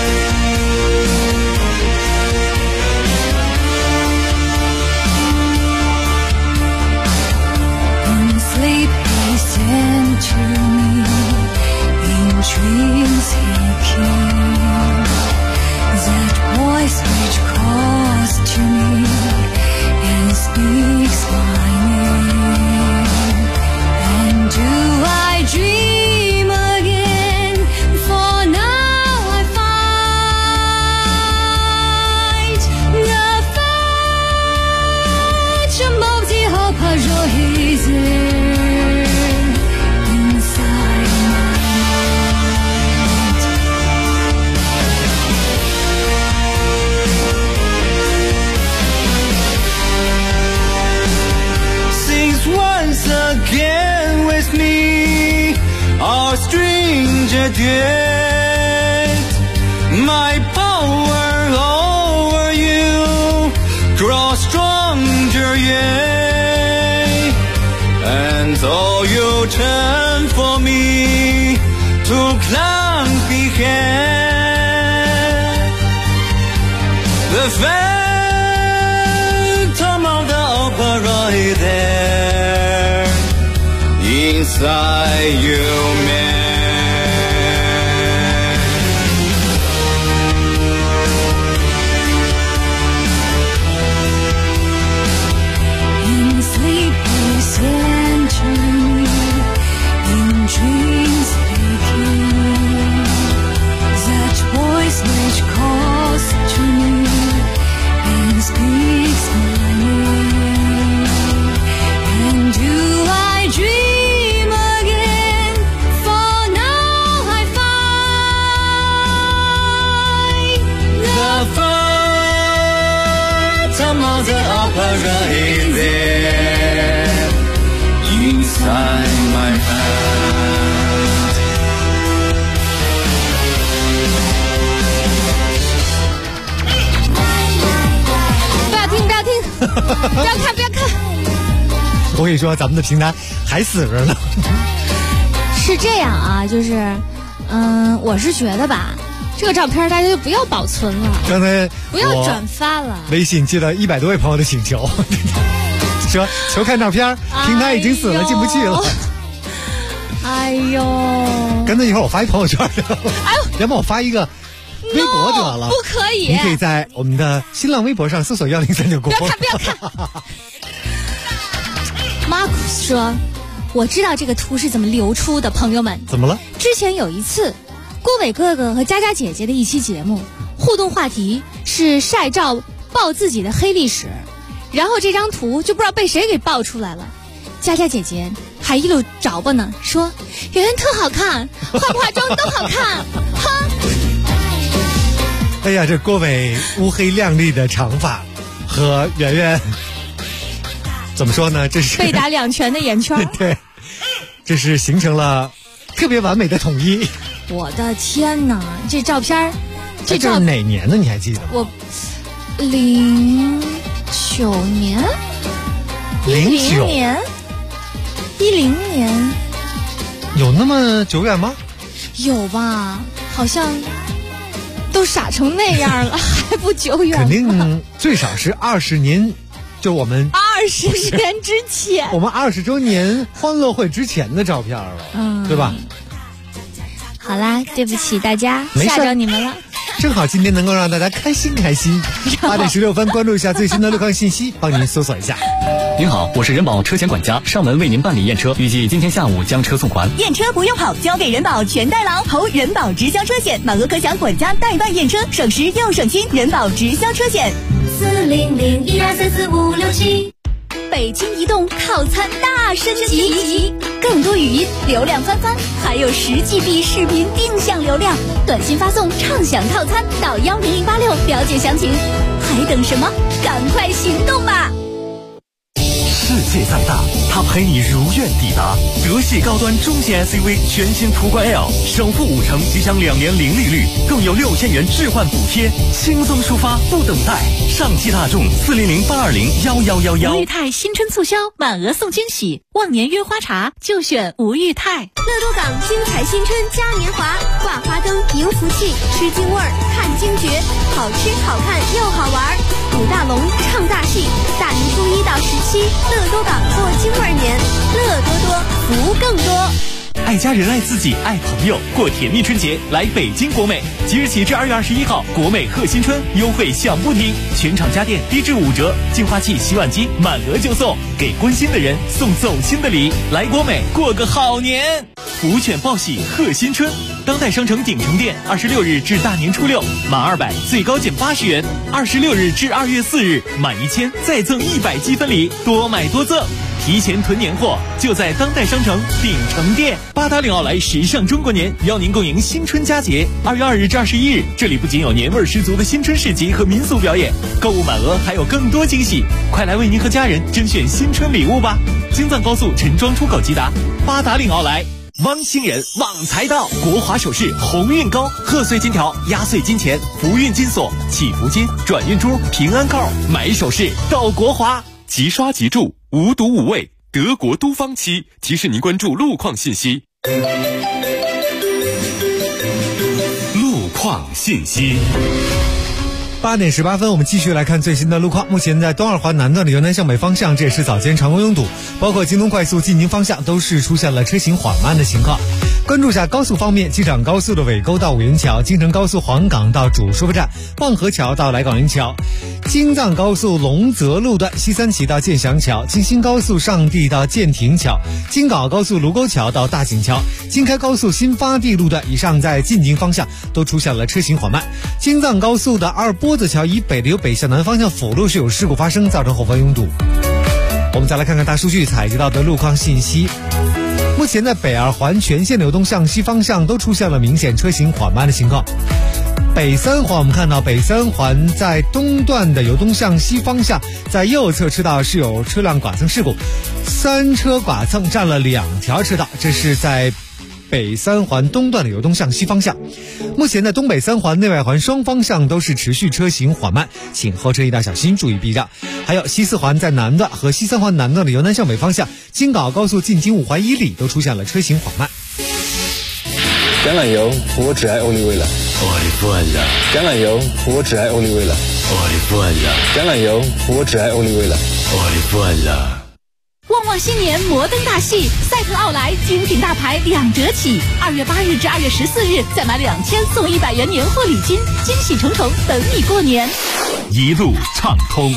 That voice which calls to me and speaks my name. And do I dream again? For now I find the phantom of the opera is there inside my mind. Once again with me, our stranger date. My power over you grows stronger yet. And though you turn for me to clang behind, the phantom of the opera is there inside you, man. In sleep we center me, in dreams waking. That voice which calls to me and speaks my name. And do I dream again? Some of the opera is there inside my heart. 不要听，不要听，不要看，不要看。 我跟你说，咱们的平台还死着呢。 是这样啊，就是，我是觉得吧，这个照片大家就不要保存了， 刚才不要转发了。 微信接了100多位朋友的请求，说求看照片，平台已经死了，进不去了。 哎呦！ 干脆一会儿我发一朋友圈，要不我发一个微博得了。 不可以。 你可以在我们的新浪微博上搜索1039国。 不要看，不要看。马库斯说：“我知道这个图是怎么流出的，朋友们。 怎么了？ 之前有一次，郭伟哥哥和佳佳姐姐的一期节目，互动话题是晒照爆自己的黑历史，然后这张图就不知道被谁给爆出来了。佳佳姐姐还一路找吧呢，说圆圆特好看，化不化妆都好看，哈。 哎呀，这郭伟乌黑亮丽的长发和圆圆。”怎么说呢？这是被打2拳的眼圈。 对，这是形成了特别完美的统一。 我的天哪，这照片， 这是哪年的？你还记得吗？ 我09年，10年，10年， 有那么久远吗？ 有吧，好像都傻成那样了，还不久远？ 肯定最少是20年。就我们 20年之前， 我们20周年欢乐会之前的照片了，对吧？ 好啦，对不起大家，吓着你们了。 正好今天能够让大家开心开心。8点16分，关注一下最新的路况信息，帮您搜索一下。 您好，我是人保车险管家，上门为您办理验车，预计今天下午将车送还。 验车不用跑，交给人保全代劳，投人保直销车险，满额可享管家代办验车，省时又省心。人保直销车险，40012344567。北京移动套餐大升级，更多语音流量翻番，还有10GB 视频定向流量，短信发送畅享套餐到10086，了解详情。还等什么？赶快行动吧！ 世界再大，它陪你如愿抵达。德系高端中型 SUV 全新途观 L， 首付50%即享2年零利率，更有6000元置换补贴，轻松出发不等待。上汽大众40082011111。 吴裕泰新春促销，满额送惊喜，忘年约花茶就选吴裕泰。 乐多港精彩新春嘉年华，挂花灯迎福气，吃京味儿看惊觉，好吃好看又好玩，舞大龙唱大戏，大年初1到17，乐多港过京味年，乐多多，福更多。 爱家人爱自己爱朋友，过甜蜜春节来北京国美，即日起至2月21号，国美贺新春优惠享不停，全场家电低至5折，净化器、洗碗机满额就送，给关心的人送走心的礼，来国美过个好年。福犬报喜贺新春，当代商城鼎城店26日至大年初6，满200最高减80元，26日至2月4日，满1000再赠100积分礼，多买多赠。提前囤年货，就在当代商城鼎城店。8达岭奥莱时尚中国年邀您共迎新春佳节。2月2日至21日，这里不仅有年味十足的新春市集和民俗表演，购物满额还有更多惊喜，快来为您和家人甄选新春礼物吧！京藏高速陈庄出口吉达，8达岭奥莱。汪星人旺财到，国华首饰鸿运高，贺岁金条、压岁金钱、福运金锁、祈福金、转运珠、平安扣，买首饰到国华。 即刷即住，无毒无味，德国都方漆提示您关注路况信息。路况信息。 8点18分，我们继续来看最新的路况。目前在东二环南段的由南向北方向，这也是早间常规拥堵，包括京东快速进京方向都是出现了车行缓慢的情况。关注下高速方面，机场高速的尾沟到五云桥，京承高速黄岗到主收费站，望河桥到来港云桥，京藏高速龙泽路段西三旗到建祥桥，京新高速上地到建亭桥，京港澳高速卢沟桥到大井桥，京开高速新发地路段以上在进京方向都出现了车行缓慢。京藏高速的二波子桥以北的由北向南方向辅路是有事故发生，造成后方拥堵。我们再来看看大数据采集到的路况信息。 目前在北二环全线流动向西方向都出现了明显车行缓慢的情况。北三环我们看到北三环在东段的流动向西方向，在右侧车道是有车辆剐蹭事故，3车剐蹭占了2条车道，这是在北三环东段的流动向西方向。目前在东北三环内外环双方向都是持续车行缓慢，请后车一定要小心，注意避让。还有西四环在南段和西三环南段的由南向北方向，京港澳高速进京5环以里都出现了车行缓慢。 橄榄油，我只爱欧丽味了。我的不了。橄榄油，我只爱欧丽味了。我的不了。橄榄油，我只爱欧丽味了。我的不了。 旺旺新年摩登大戏，赛特奥莱精品大牌2折起，2月8日至2月14日，再买2000送100元年货礼金，惊喜重重等你过年。 一路畅通。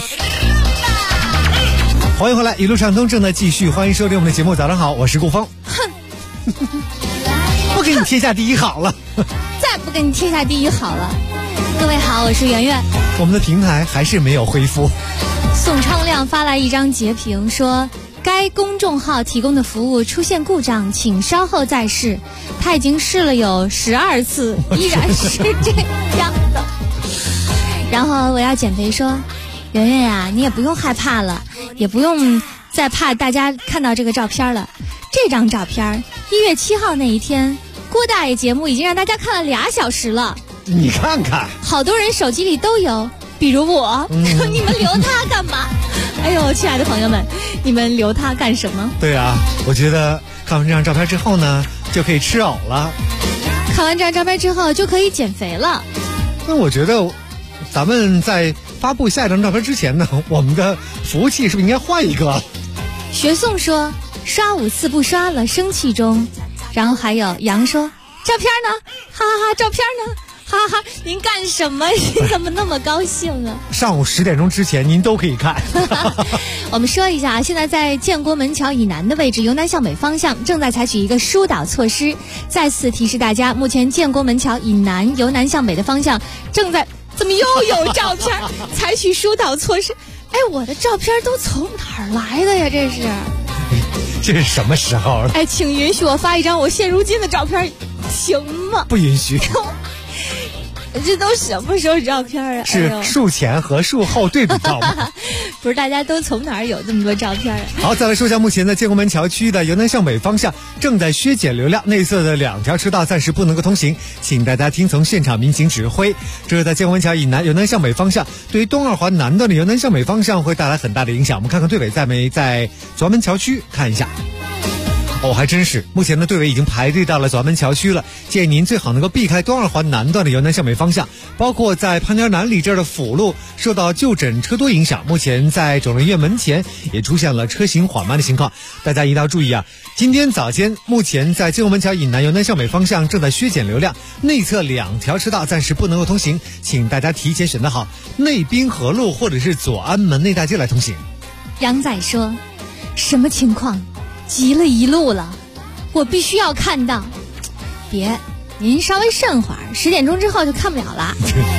欢迎回来，一路畅通正在继续，欢迎收听我们的节目。早上好，我是顾峰。 哼， 不给你贴下第一好了， 再不给你贴下第一好了。各位好，我是圆圆。 我们的平台还是没有恢复。 宋昌亮发来一张截屏说，该公众号提供的服务出现故障，请稍后再试。他已经试了有12次，依然是这样的。然后我要减肥说，圆圆呀，你也不用害怕了，也不用再怕大家看到这个照片了。这张照片1月7号那一天，郭大爷节目已经让大家看了2小时了。 你看看， 好多人手机里都有，比如我。你们留它干嘛？哎呦，亲爱的朋友们，你们留它干什么？ 对啊，我觉得看完这张照片之后呢，就可以吃藕了。 看完这张照片之后，就可以减肥了。 那我觉得，咱们在发布下一张照片之前呢，我们的服务器是不是应该换一个？ 学宋说，刷5次不刷了，生气中。然后还有杨说，照片呢？哈哈哈，照片呢？哈哈，您干什么？你怎么那么高兴啊？ 上午10点钟之前您都可以看。 我们说一下，现在在建国门桥以南的位置，由南向北方向正在采取一个疏导措施。再次提示大家，目前建国门桥以南由南向北的方向正在……怎么又有照片？采取疏导措施。哎，我的照片都从哪儿来的呀？这是？ 这是什么时候了？ 哎，请允许我发一张我现如今的照片，行吗？ 不允许。 这都什么时候照片啊？ 是术前和术后对比照吗？ 不是，大家都从哪儿有这么多照片啊？ 好，再来说一下目前在建国门桥区的由南向北方向正在削减流量，内侧的2条车道暂时不能够通行，请大家听从现场民警指挥。这是在建国门桥以南由南向北方向，对于东二环南段的由南向北方向会带来很大的影响。我们看看队尾在没在左安门桥区看一下。哦，还真是，目前的队尾已经排队到了左安门桥区了，建议您最好能够避开东二环南段的由南向北方向，包括在潘家南里这儿的辅路受到就诊车多影响，目前在肿瘤医院门前也出现了车行缓慢的情况，大家一定要注意啊！今天早间，目前在建国门桥以南由南向北方向正在削减流量，内侧2条车道暂时不能够通行，请大家提前选择好内滨河路或者是左安门内大街来通行。 杨仔说，什么情况？急了一路了，我必须要看到。别，您稍微慎会儿，10点钟之后就看不了了。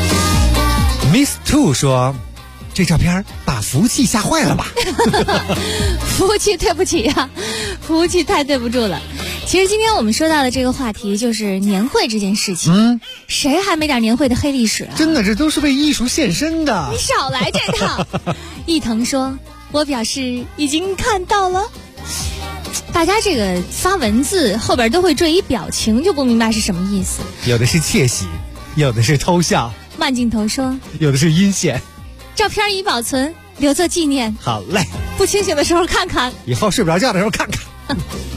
Miss Two 说，这照片把服务器吓坏了吧？ 服务器对不起呀，服务器太对不住了。其实今天我们说到的这个话题就是年会这件事情。谁还没点年会的黑历史啊？ 真的，这都是为艺术献身的。 你少来这套。一腾说，我表示已经看到了。大家这个发文字后边都会缀一表情，就不明白是什么意思。 有的是窃喜，有的是偷笑。 慢镜头说， 有的是阴险。 照片已保存，留作纪念。 好嘞， 不清醒的时候看看， 以后睡不着觉的时候看看。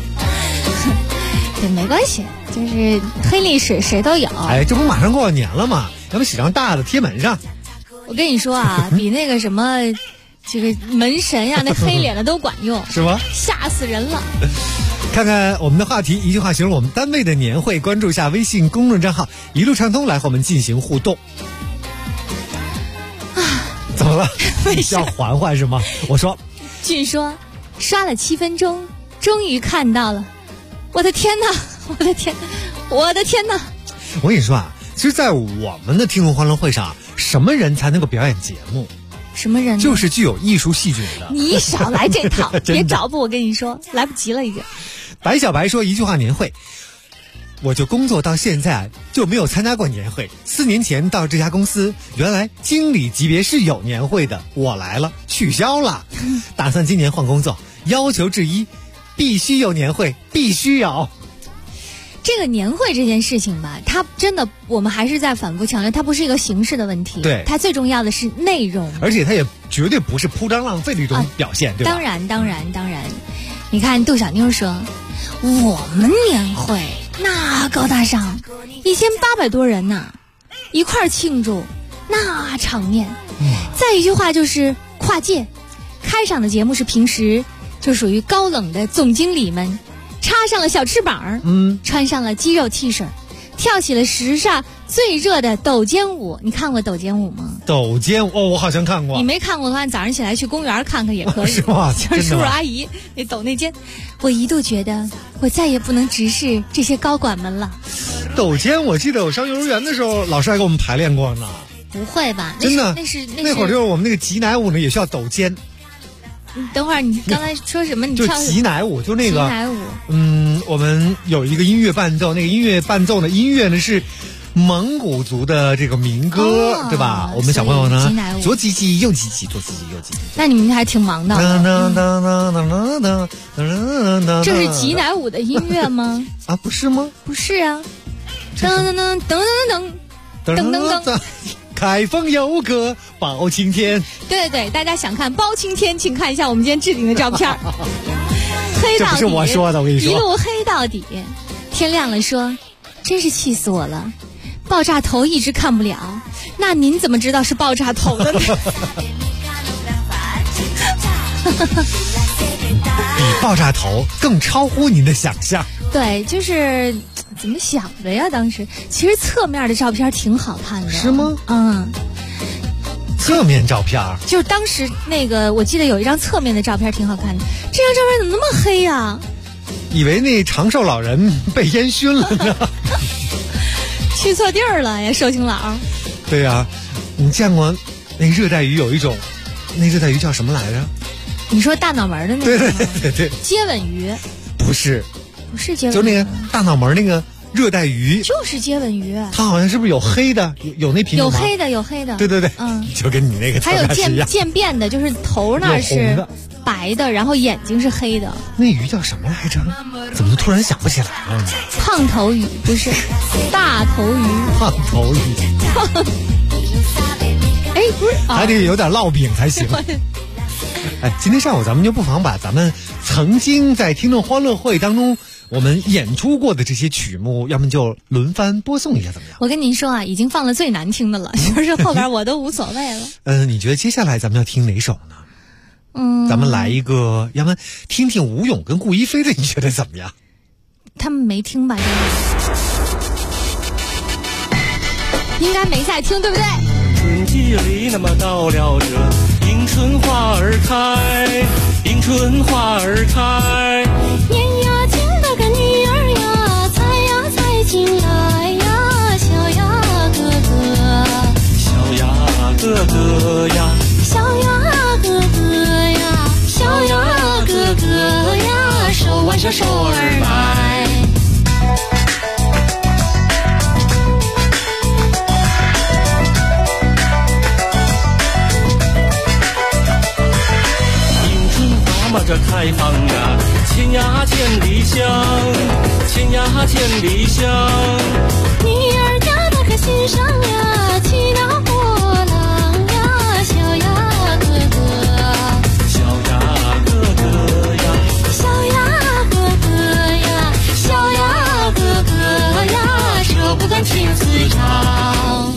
对，没关系，就是黑历史谁都有。 哎，这不马上过年了吗？咱们写张大的贴门上。 我跟你说啊，比那个什么这个门神呀，那黑脸的都管用。 是吗？ 吓死人了。 看看我们的话题，一句话形容我们单位的年会，关注一下微信公众账号一路畅通来和我们进行互动。怎么了？你要缓缓是吗？我说， 据说刷了7分钟，终于看到了。我的天哪！我的天！我的天哪！ 我跟你说啊，其实，在我们的听众欢乐会上，什么人才能够表演节目？ 什么人呢？ 就是具有艺术细菌的。 你少来这套，别找补！我跟你说，来不及了已经。 白小白说一句话：年会。我就工作到现在就没有参加过年会。4年前到这家公司，原来经理级别是有年会的，我来了取消了。打算今年换工作，要求之一，必须有年会，必须有。 这个年会这件事情吧，它真的，我们还是在反复强调，它不是一个形式的问题， 对， 它最重要的是内容， 而且它也绝对不是铺张浪费的一种表现，对吧？ 当然。你看杜小妞说，我们年会那高大上，1800多人呢，一块儿庆祝，那场面。再一句话就是跨界，开场的节目是平时就属于高冷的总经理们。插上了小翅膀，穿上了肌肉 T 恤，跳起了时尚最热的抖肩舞。你看过抖肩舞吗？ 抖肩舞我好像看过。 你没看过的话，早上起来去公园看看也可以。 是吗？ 就是叔叔阿姨那抖那肩，我一度觉得我再也不能直视这些高管们了。 抖肩，我记得我上幼儿园的时候，老师还给我们排练过呢。 不会吧？ 真的？ 那会儿就是我们那个挤奶舞呢，也需要抖肩。 等会儿你刚才说什么？你跳就挤奶舞，就那个挤奶舞。 我们有一个音乐伴奏，那个音乐伴奏的音乐呢是蒙古族的这个民歌，对吧？我们小朋友呢，左挤挤右挤挤，左挤挤右挤挤。 那你们还挺忙的。这是挤奶舞的音乐吗？ 啊，不是吗？ 不是啊。噔噔噔噔噔噔噔噔。 开封有个包青天， 对，大家想看包青天，请看一下我们今天置顶的照片。黑到底， 这不是我说的，我跟你说， 一路黑到底。天亮了说，真是气死我了，爆炸头一直看不了，那您怎么知道是爆炸头的呢？ 比爆炸头更超乎您的想象。 对，就是怎么想的呀？当时其实侧面的照片挺好看的。 是吗？侧面照片就是当时那个，我记得有一张侧面的照片挺好看的。这张照片怎么那么黑呀？ 以为那长寿老人被烟熏了呢。 去错地儿了呀，寿星老。 对呀，你见过那热带鱼有一种，那热带鱼叫什么来着？ 你说大脑门的那个？ 对。 接吻鱼？ 不是接吻鱼，就那个大脑门那个热带鱼， 就是接吻鱼。 它好像是不是有黑的？有那品种吗？ 有黑的。 对，就跟你那个还有渐变的，就是头那是白的，然后眼睛是黑的。 那鱼叫什么来着？怎么就突然想不起来了呢？ 胖头鱼不是，大头鱼。 胖头鱼。 哎，不是， 还得有点烙饼才行。哎，今天上午咱们就不妨把咱们曾经在听众欢乐会当中我们演出过的这些曲目，要么就轮番播送一下，怎么样？ 我跟您说啊，已经放了最难听的了，就是后边我都无所谓了。 你觉得接下来咱们要听哪首呢？咱们来一个，要么听听吴勇跟顾一飞的，你觉得怎么样？ 他们没听吧？应该没在听，对不对？ 春季里，那么到了这迎春花儿开，迎春花儿开。 年呀，亲了个女儿呀，采呀采进来呀，小呀哥哥， 小呀哥哥呀， 小呀哥哥呀，小呀哥哥呀，手挽着手儿来。 这开放呀，千呀千里香，千呀千里香。 女儿家的可心上呀，骑那火狼呀，小呀哥哥， 小呀哥哥呀， 小呀哥哥呀，小呀哥哥呀，手不管青丝长。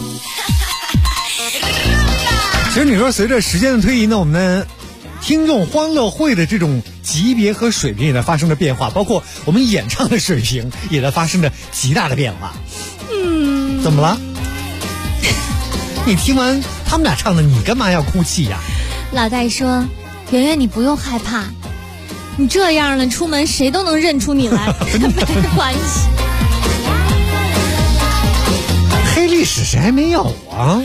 其实你说随着时间的推移呢，我们的听众欢乐会的这种级别和水平也在发生着变化，包括我们演唱的水平也在发生着极大的变化。怎么了？你听完他们俩唱的，你干嘛要哭泣呀？ 老戴说：“圆圆，你不用害怕，你这样了，出门谁都能认出你来，没关系。” 黑历史谁还没有啊？ 没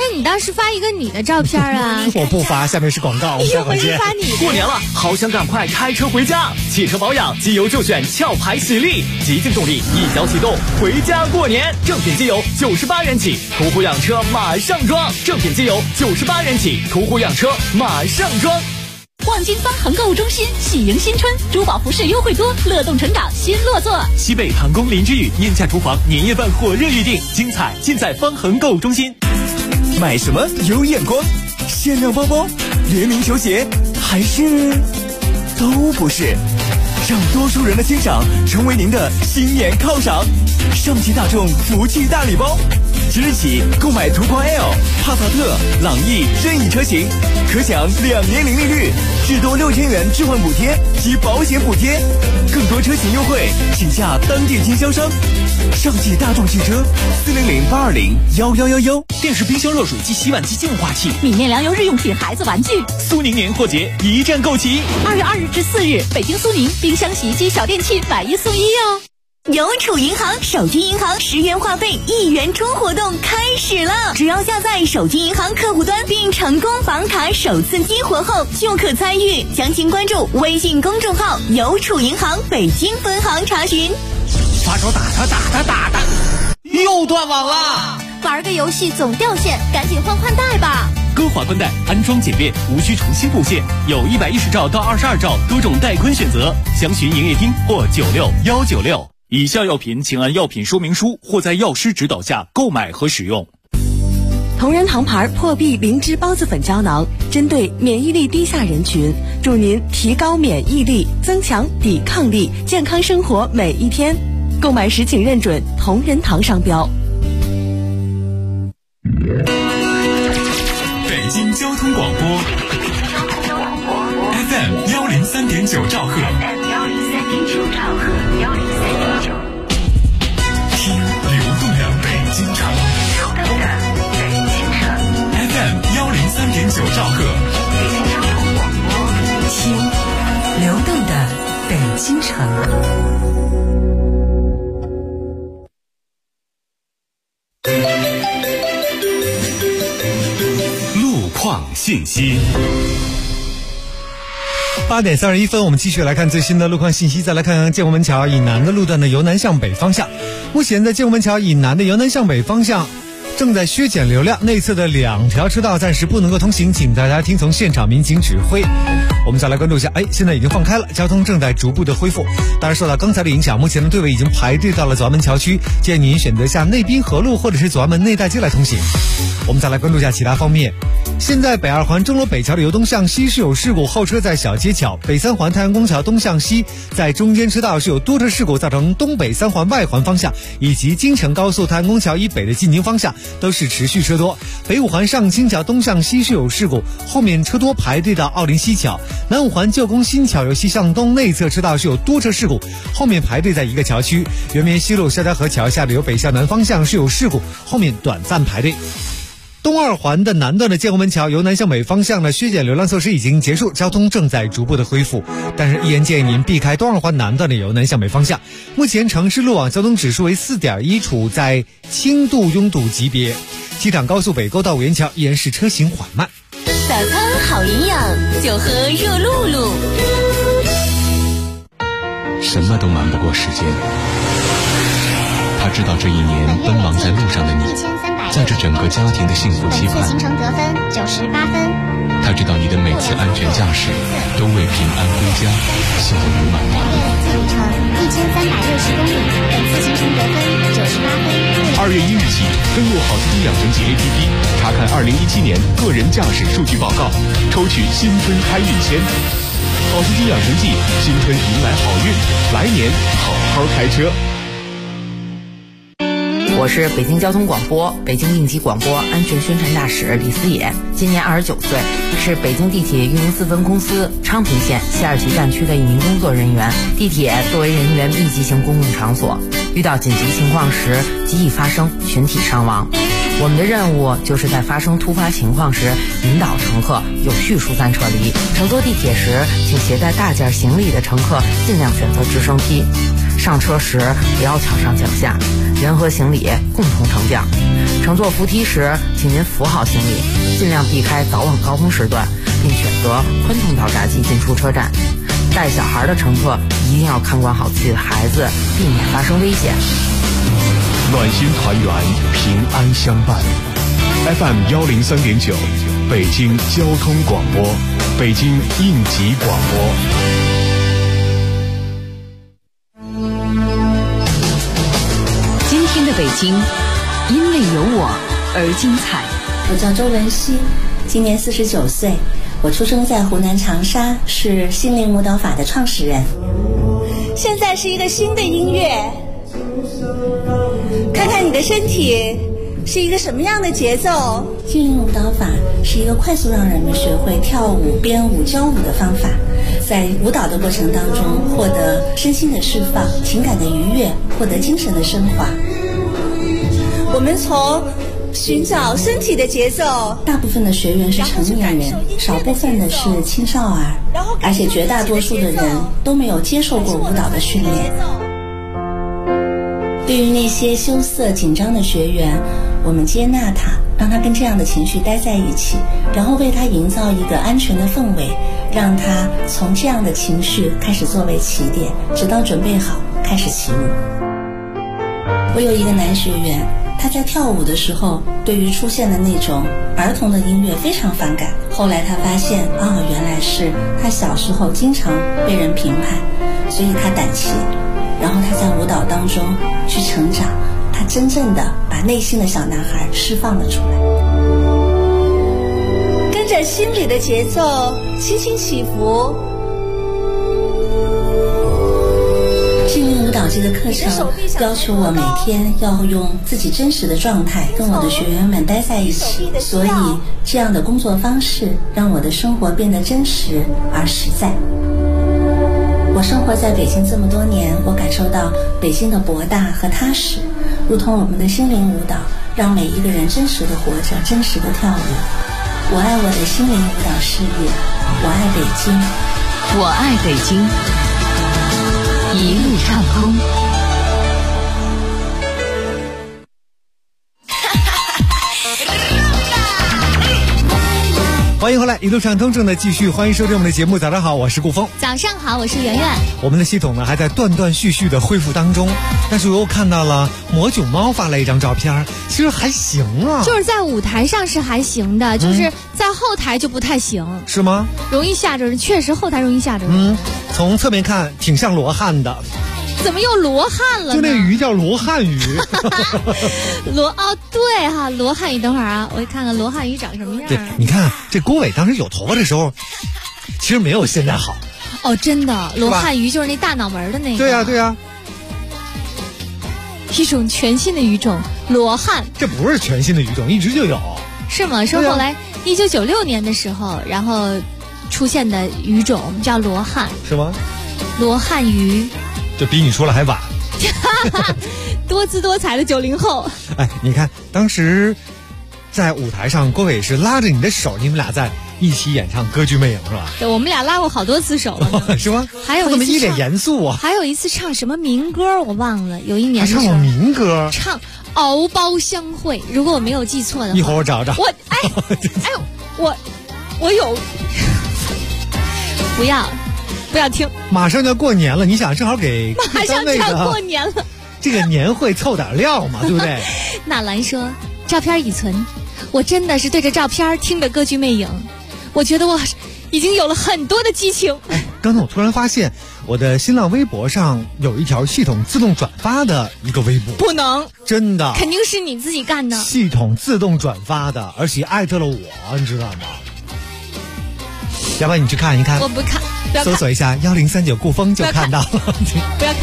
那你倒是发一个你的照片啊！ 我不发，下面是广告。 一会儿是发你的。 过年了，好想赶快开车回家。汽车保养，机油就选壳牌喜力，极净动力，一脚启动，回家过年。正品机油98元起，途虎养车马上装。正品机油98元起，途虎养车马上装。 望京方恒购物中心喜迎新春，珠宝服饰优惠多，乐动成长新落座。 西北唐宫林之宇年假厨房年夜饭火热预定，精彩尽在方恒购物中心。 买什么有眼光？限量包包、联名球鞋，还是都不是？让多数人的欣赏成为您的新年犒赏。上汽大众福气大礼包，即日起购买途观 L、帕萨特、朗逸任意车型，可享2年零利率，至多6000元置换补贴及保险补贴。更多车型优惠，请下当地经销商。上汽大众汽车400-820-1111。 电视、冰箱、热水机、洗碗机、净化器、 米面粮油、日用品、孩子玩具。 苏宁年货节一站购齐。 2月2日至4日，北京苏宁冰箱、洗衣机、小电器买1送1哦。 邮储银行手机银行10元话费1元充活动开始了！只要下载手机银行客户端并成功绑卡首次激活后，就可参与。详情关注微信公众号“邮储银行北京分行”查询。 发烧打他，又断网了！ 玩个游戏总掉线，赶紧换宽带吧！ 歌华宽带安装简便，无需重新布线，有110兆到22兆多种带宽选择，详询营业厅或96196。以下药品请按药品说明书或在药师指导下购买和使用。 同仁堂牌破壁灵芝孢子粉胶囊，针对免疫力低下人群，助您提高免疫力，增强抵抗力，健康生活每一天。购买时请认准同仁堂商标。 北京交通广播 FM 103.9兆赫。听流动的北京城。FM 103.9兆赫。 听流动的北京城。 路况信息。 8点31分，我们继续来看最新的路况信息。再来看建国门桥以南的路段的由南向北方向，目前在建国门桥以南的由南向北方向正在削减流量，内侧的2条车道暂时不能够通行，请大家听从现场民警指挥。我们再来关注一下，现在已经放开了，交通正在逐步的恢复。当然受到刚才的影响，目前的队尾已经排队到了左安门桥区，建议您选择下内滨河路或者是左安门内大街来通行。我们再来关注一下其他方面。现在北2环钟楼北桥的由东向西是有事故，后车在小街桥；北3环太阳宫桥东向西在中间车道是有多车事故，造成东北3环外环方向以及京承高速太阳宫桥以北的进京方向都是持续车多。北5环上清桥东向西是有事故，后面车多排队到奥林西桥。南5环旧宫新桥由西向东内侧车道是有多车事故，后面排队在一个桥区。圆明西路肖家河桥下的由北向南方向是有事故，后面短暂排队。东2环的南段的建国门桥由南向北方向的削减流量措施已经结束，交通正在逐步的恢复，但是依然建议您避开东2环南段的由南向北方向。目前城市路网交通指数为4.1，处在轻度拥堵级别。机场高速北沟到五元桥依然是车行缓慢。 早餐好营养，就喝热露露。 什么都瞒不过时间，他知道这一年奔忙在路上的你，在这整个家庭的幸福期盼。 行程得分98分。 他知道你的每次安全驾驶都为平安归家笑语满面。 自路程1360公里，本次行程得分98分。 2月1日起，登录好司机养成记 APP， 查看2017年个人驾驶数据报告，抽取新春开运签。好司机养成记，新春迎来好运，来年好好开车。 我是北京交通广播北京应急广播安全宣传大使李思野，今年29岁，是北京地铁运营4分公司昌平线西二旗站区的一名工作人员。地铁作为人员密集型公共场所，遇到紧急情况时极易发生群体伤亡。 我们的任务就是在发生突发情况时引导乘客有序疏散撤离。乘坐地铁时，请携带大件行李的乘客尽量选择直升梯。上车时不要抢上抢下，人和行李共同乘降。乘坐扶梯时，请您扶好行李，尽量避开早晚高峰时段，并选择宽通道闸机进出车站。带小孩的乘客一定要看管好自己的孩子，避免发生危险。 暖心团圆，平安相伴。FM 103.9，北京交通广播，北京应急广播。 今天的北京，因为有我而精彩。 我叫周文熙，今年49岁，我出生在湖南长沙，是心灵舞蹈法的创始人。现在是一个新的音乐，看看你的身体是一个什么样的节奏。心灵舞蹈法是一个快速让人们学会跳舞、编舞、教舞的方法，在舞蹈的过程当中获得身心的释放、情感的愉悦，获得精神的升华。我们从寻找身体的节奏，大部分的学员是成年人，少部分的是青少儿，而且绝大多数的人都没有接受过舞蹈的训练。对于那些羞涩紧张的学员，我们接纳他，让他跟这样的情绪待在一起，然后为他营造一个安全的氛围，让他从这样的情绪开始作为起点，直到准备好开始起舞。我有一个男学员，他在跳舞的时候对于出现的那种儿童的音乐非常反感，后来他发现原来是他小时候经常被人评判，所以他胆怯，然后他在舞蹈当中去成长，他真正的把内心的小男孩释放了出来，跟着心里的节奏轻轻起伏。心灵舞蹈这个课程要求我每天要用自己真实的状态跟我的学员们待在一起，所以这样的工作方式让我的生活变得真实而实在。我生活在北京这么多年，我感受到北京的博大和踏实，如同我们的心灵舞蹈，让每一个人真实的活着，真实的跳舞。我爱我的心灵舞蹈事业，我爱北京， 我爱北京，一路畅通。 欢迎回来，一路畅通正在继续，欢迎收听我们的节目。早上好，我是顾峰。 早上好，我是圆圆。 我们的系统呢还在断断续续的恢复当中，但是我又看到了魔囧猫发了一张照片，其实还行啊， 就是在舞台上是还行的，就是在后台就不太行。 是吗？ 容易吓着人，确实后台容易吓着人。从侧面看挺像罗汉的。 怎么又罗汉了呢？ 就那鱼叫罗汉鱼。 对哈，罗汉鱼。等会儿啊，我看看罗汉鱼长什么样。 对，你看这郭伟当时有头发的时候，其实没有现在好。 哦，真的，罗汉鱼就是那大脑门的那个。 对呀，对呀。 一种全新的鱼种，罗汉。 这不是全新的鱼种，一直就有。 是吗？说后来1996年的时候，然后出现的鱼种叫罗汉。 是吗？ 罗汉鱼。 就比你说了还晚。 多姿多彩的90后。 哎，你看当时在舞台上，郭伟是拉着你的手，你们俩在一起演唱《歌剧魅影》是吧？ 对，我们俩拉过好多次手了。 是吗？ 还有一次一脸严肃啊。 还有一次唱什么民歌我忘了，有一年唱过民歌， 唱《敖包相会》，如果我没有记错的话。 一会儿我找找。 我有。不要听， 马上就要过年了，你想正好给马上就要过年了， 这个年会凑点料嘛，对不对？ 纳兰说，照片已存，我真的是对着照片听着歌剧魅影，我觉得我已经有了很多的激情。 刚才我突然发现，我的新浪微博上有一条系统自动转发的一个微博， 不能， 真的， 肯定是你自己干的， 系统自动转发的，而且艾特了我，你知道吗？要不然你去看一看。 我不看。 搜索一下1039顾峰就看到了。 不要看。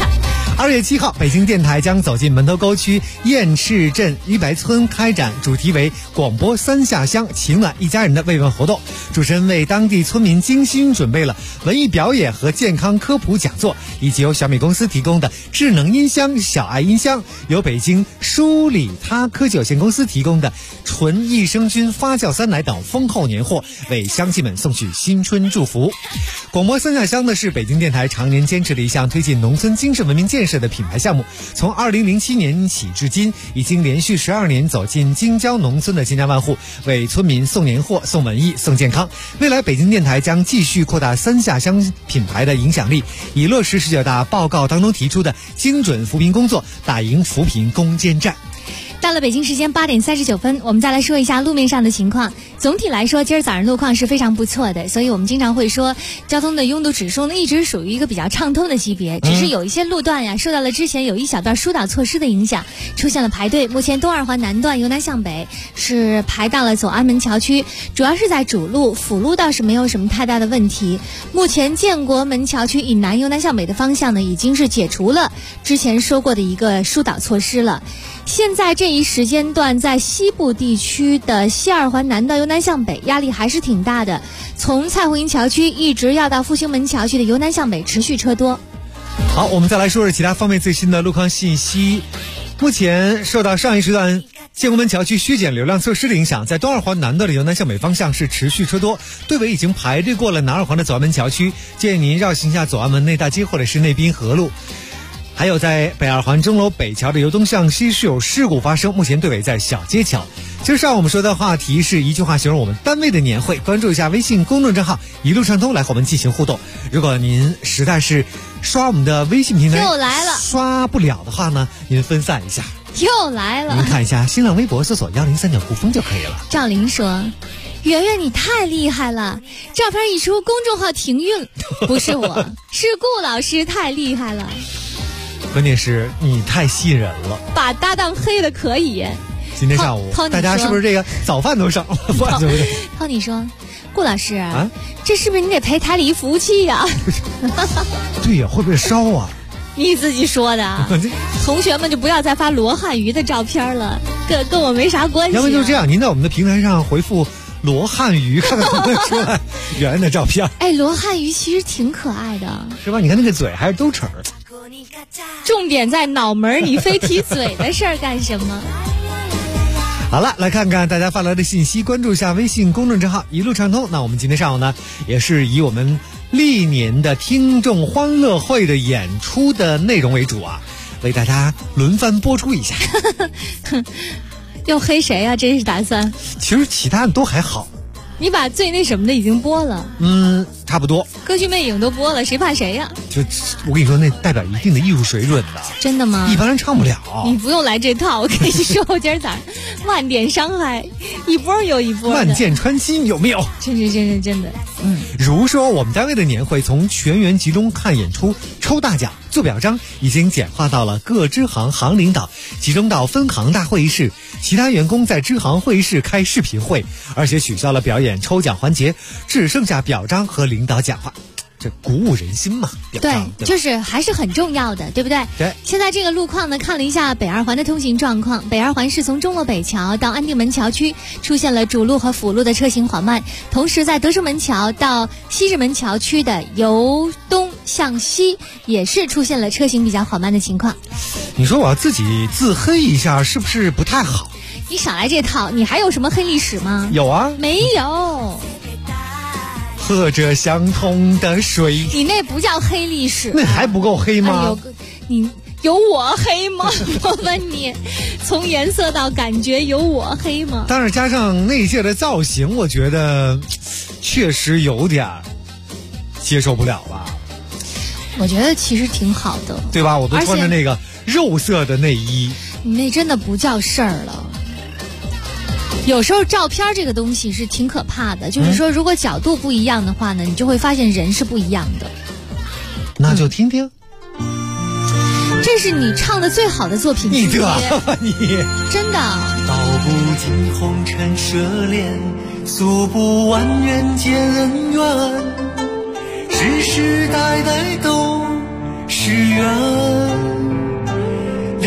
2月7号，北京电台将走进门头沟区雁翅镇鱼白村，开展主题为广播三下乡情暖一家人的慰问活动。主持人为当地村民精心准备了文艺表演和健康科普讲座，以及由小米公司提供的智能音箱小爱音箱，由北京舒里他科技有限公司提供的纯益生菌发酵酸奶等丰厚年货，为乡亲们送去新春祝福。广播三下乡呢，是北京电台常年坚持的一项推进农村精神文明建设的品牌项目。从2007年起至今，已经连续12年走进京郊农村的千家万户，为村民送年货、送文艺、送健康。未来北京电台将继续扩大三下乡品牌的影响力，以落实19大报告当中提出的精准扶贫工作，打赢扶贫攻坚战。 到了北京时间8点39分，我们再来说一下路面上的情况。总体来说，今儿早上路况是非常不错的，所以我们经常会说，交通的拥堵指数呢一直属于一个比较畅通的级别，只是有一些路段呀受到了之前有一小段疏导措施的影响，出现了排队。目前东二环南段由南向北是排到了走安门桥区，主要是在主路，辅路倒是没有什么太大的问题。目前建国门桥区以南由南向北的方向呢，已经是解除了之前说过的一个疏导措施了。现在这一时间段，在西部地区的西二环南道由南向北压力还是挺大的，从蔡胡营桥区一直要到复兴门桥区的由南向北持续车多。 好，我们再来说说其他方面最新的路况信息。目前受到上一时段建国门桥区削减流量措施的影响，在东二环南道的由南向北方向是持续车多，队尾已经排队过了南二环的左安门桥区，建议您绕行下左安门内大街或者是内滨河路。还有在北二环钟楼北桥的由东向西是有事故发生，目前队尾在小街桥。今儿上午我们说的话题是一句话形容我们单位的年会，关注一下微信公众账号一路畅通来和我们进行互动。如果您实在是刷我们的微信平台又来了刷不了的话呢，您分散一下， 又来了， 您看一下新浪微博搜索103.9顾风就可以了。 赵琳说，圆圆你太厉害了，照片一出公众号停运，不是我是顾老师太厉害了， 关键是你太吸引人了， 把搭档黑了可以。 今天上午大家是不是这个早饭都上了？对不对？ 涛你说，顾老师啊，这是不是你得赔台里一服务器呀？ 对呀，会不会烧啊？ 你自己说的。同学们就不要再发罗汉鱼的照片了，跟我没啥关系。 要不就这样，您在我们的平台上回复罗汉鱼，看看能不能出来圆圆的照片。 哎，罗汉鱼其实挺可爱的， 是吧？你看那个嘴还是兜齿儿。 重点在脑门，你非提嘴的事儿干什么？ 好了，来看看大家发来的信息，关注一下微信公众账号一路畅通。那我们今天上午呢，也是以我们历年的听众欢乐会的演出的内容为主啊，为大家轮番播出一下。 又黑谁啊？这是打算？ 其实其他的都还好。 你把最那什么的已经播了， 差不多。 歌剧魅影都播了，谁怕谁呀？ 就我跟你说，那代表一定的艺术水准的。 真的吗？ 一般人唱不了。 你不用来这套，我跟你说，我今儿早上万点伤害，一波又一波的。 万箭穿心，有没有？ 真的。 如说我们单位的年会，从全员集中看演出、抽大奖、做表彰，已经简化到了各支行领导集中到分行大会议室，其他员工在支行会议室开视频会，而且取消了表演抽奖环节，只剩下表彰和领导讲话。这鼓舞人心嘛， 对，就是还是很重要的，对不对？ 对。 现在这个路况呢，看了一下北二环的通行状况，北二环是从钟楼北桥到安定门桥区出现了主路和辅路的车行缓慢，同时在德胜门桥到西直门桥区的由东向西也是出现了车行比较缓慢的情况。 你说我要自己自黑一下，是不是不太好？ 你少来这套，你还有什么黑历史吗？ 有啊。 没有。 喝着相同的水， 你那不叫黑历史， 那还不够黑吗？ 你有我黑吗？我问你，从颜色到感觉有我黑吗？ 但是加上那届的造型，我觉得确实有点接受不了吧。 我觉得其实挺好的， 对吧？我都穿着那个肉色的内衣， 你那真的不叫事儿了。有时候照片这个东西是挺可怕的，就是说如果角度不一样的话呢，你就会发现人是不一样的。 那就听听。 这是你唱的最好的作品之一。 你得你真的。 道不尽红尘奢恋，诉不完人间恩怨，世世代代都是缘。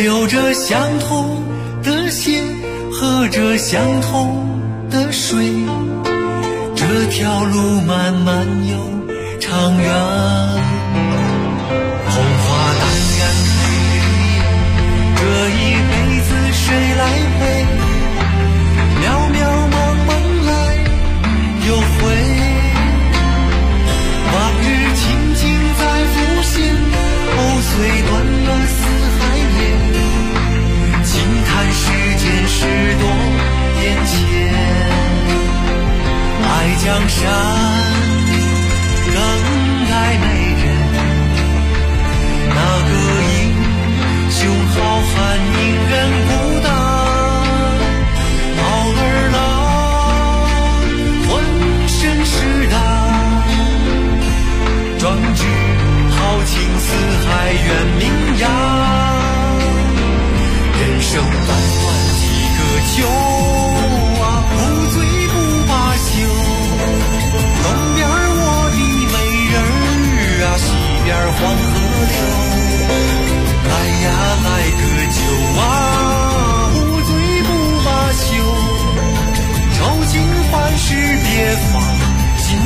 流着相同的血，喝着相同的水，这条路漫漫又长远，红花当然配绿叶，这一辈子谁来陪？渺渺茫茫来又回，往日情景在浮现，藕虽断了丝还连，轻叹世间事多变迁，爱江山更爱美人，那个英雄好汉隐忍不当，傲儿郎浑身是胆，壮志豪情四海远名扬，人生短短几个秋啊，不醉不罢休，东边我的美人儿啊，西边黄河流，来呀来个酒啊，不醉不罢休，愁情烦事别放心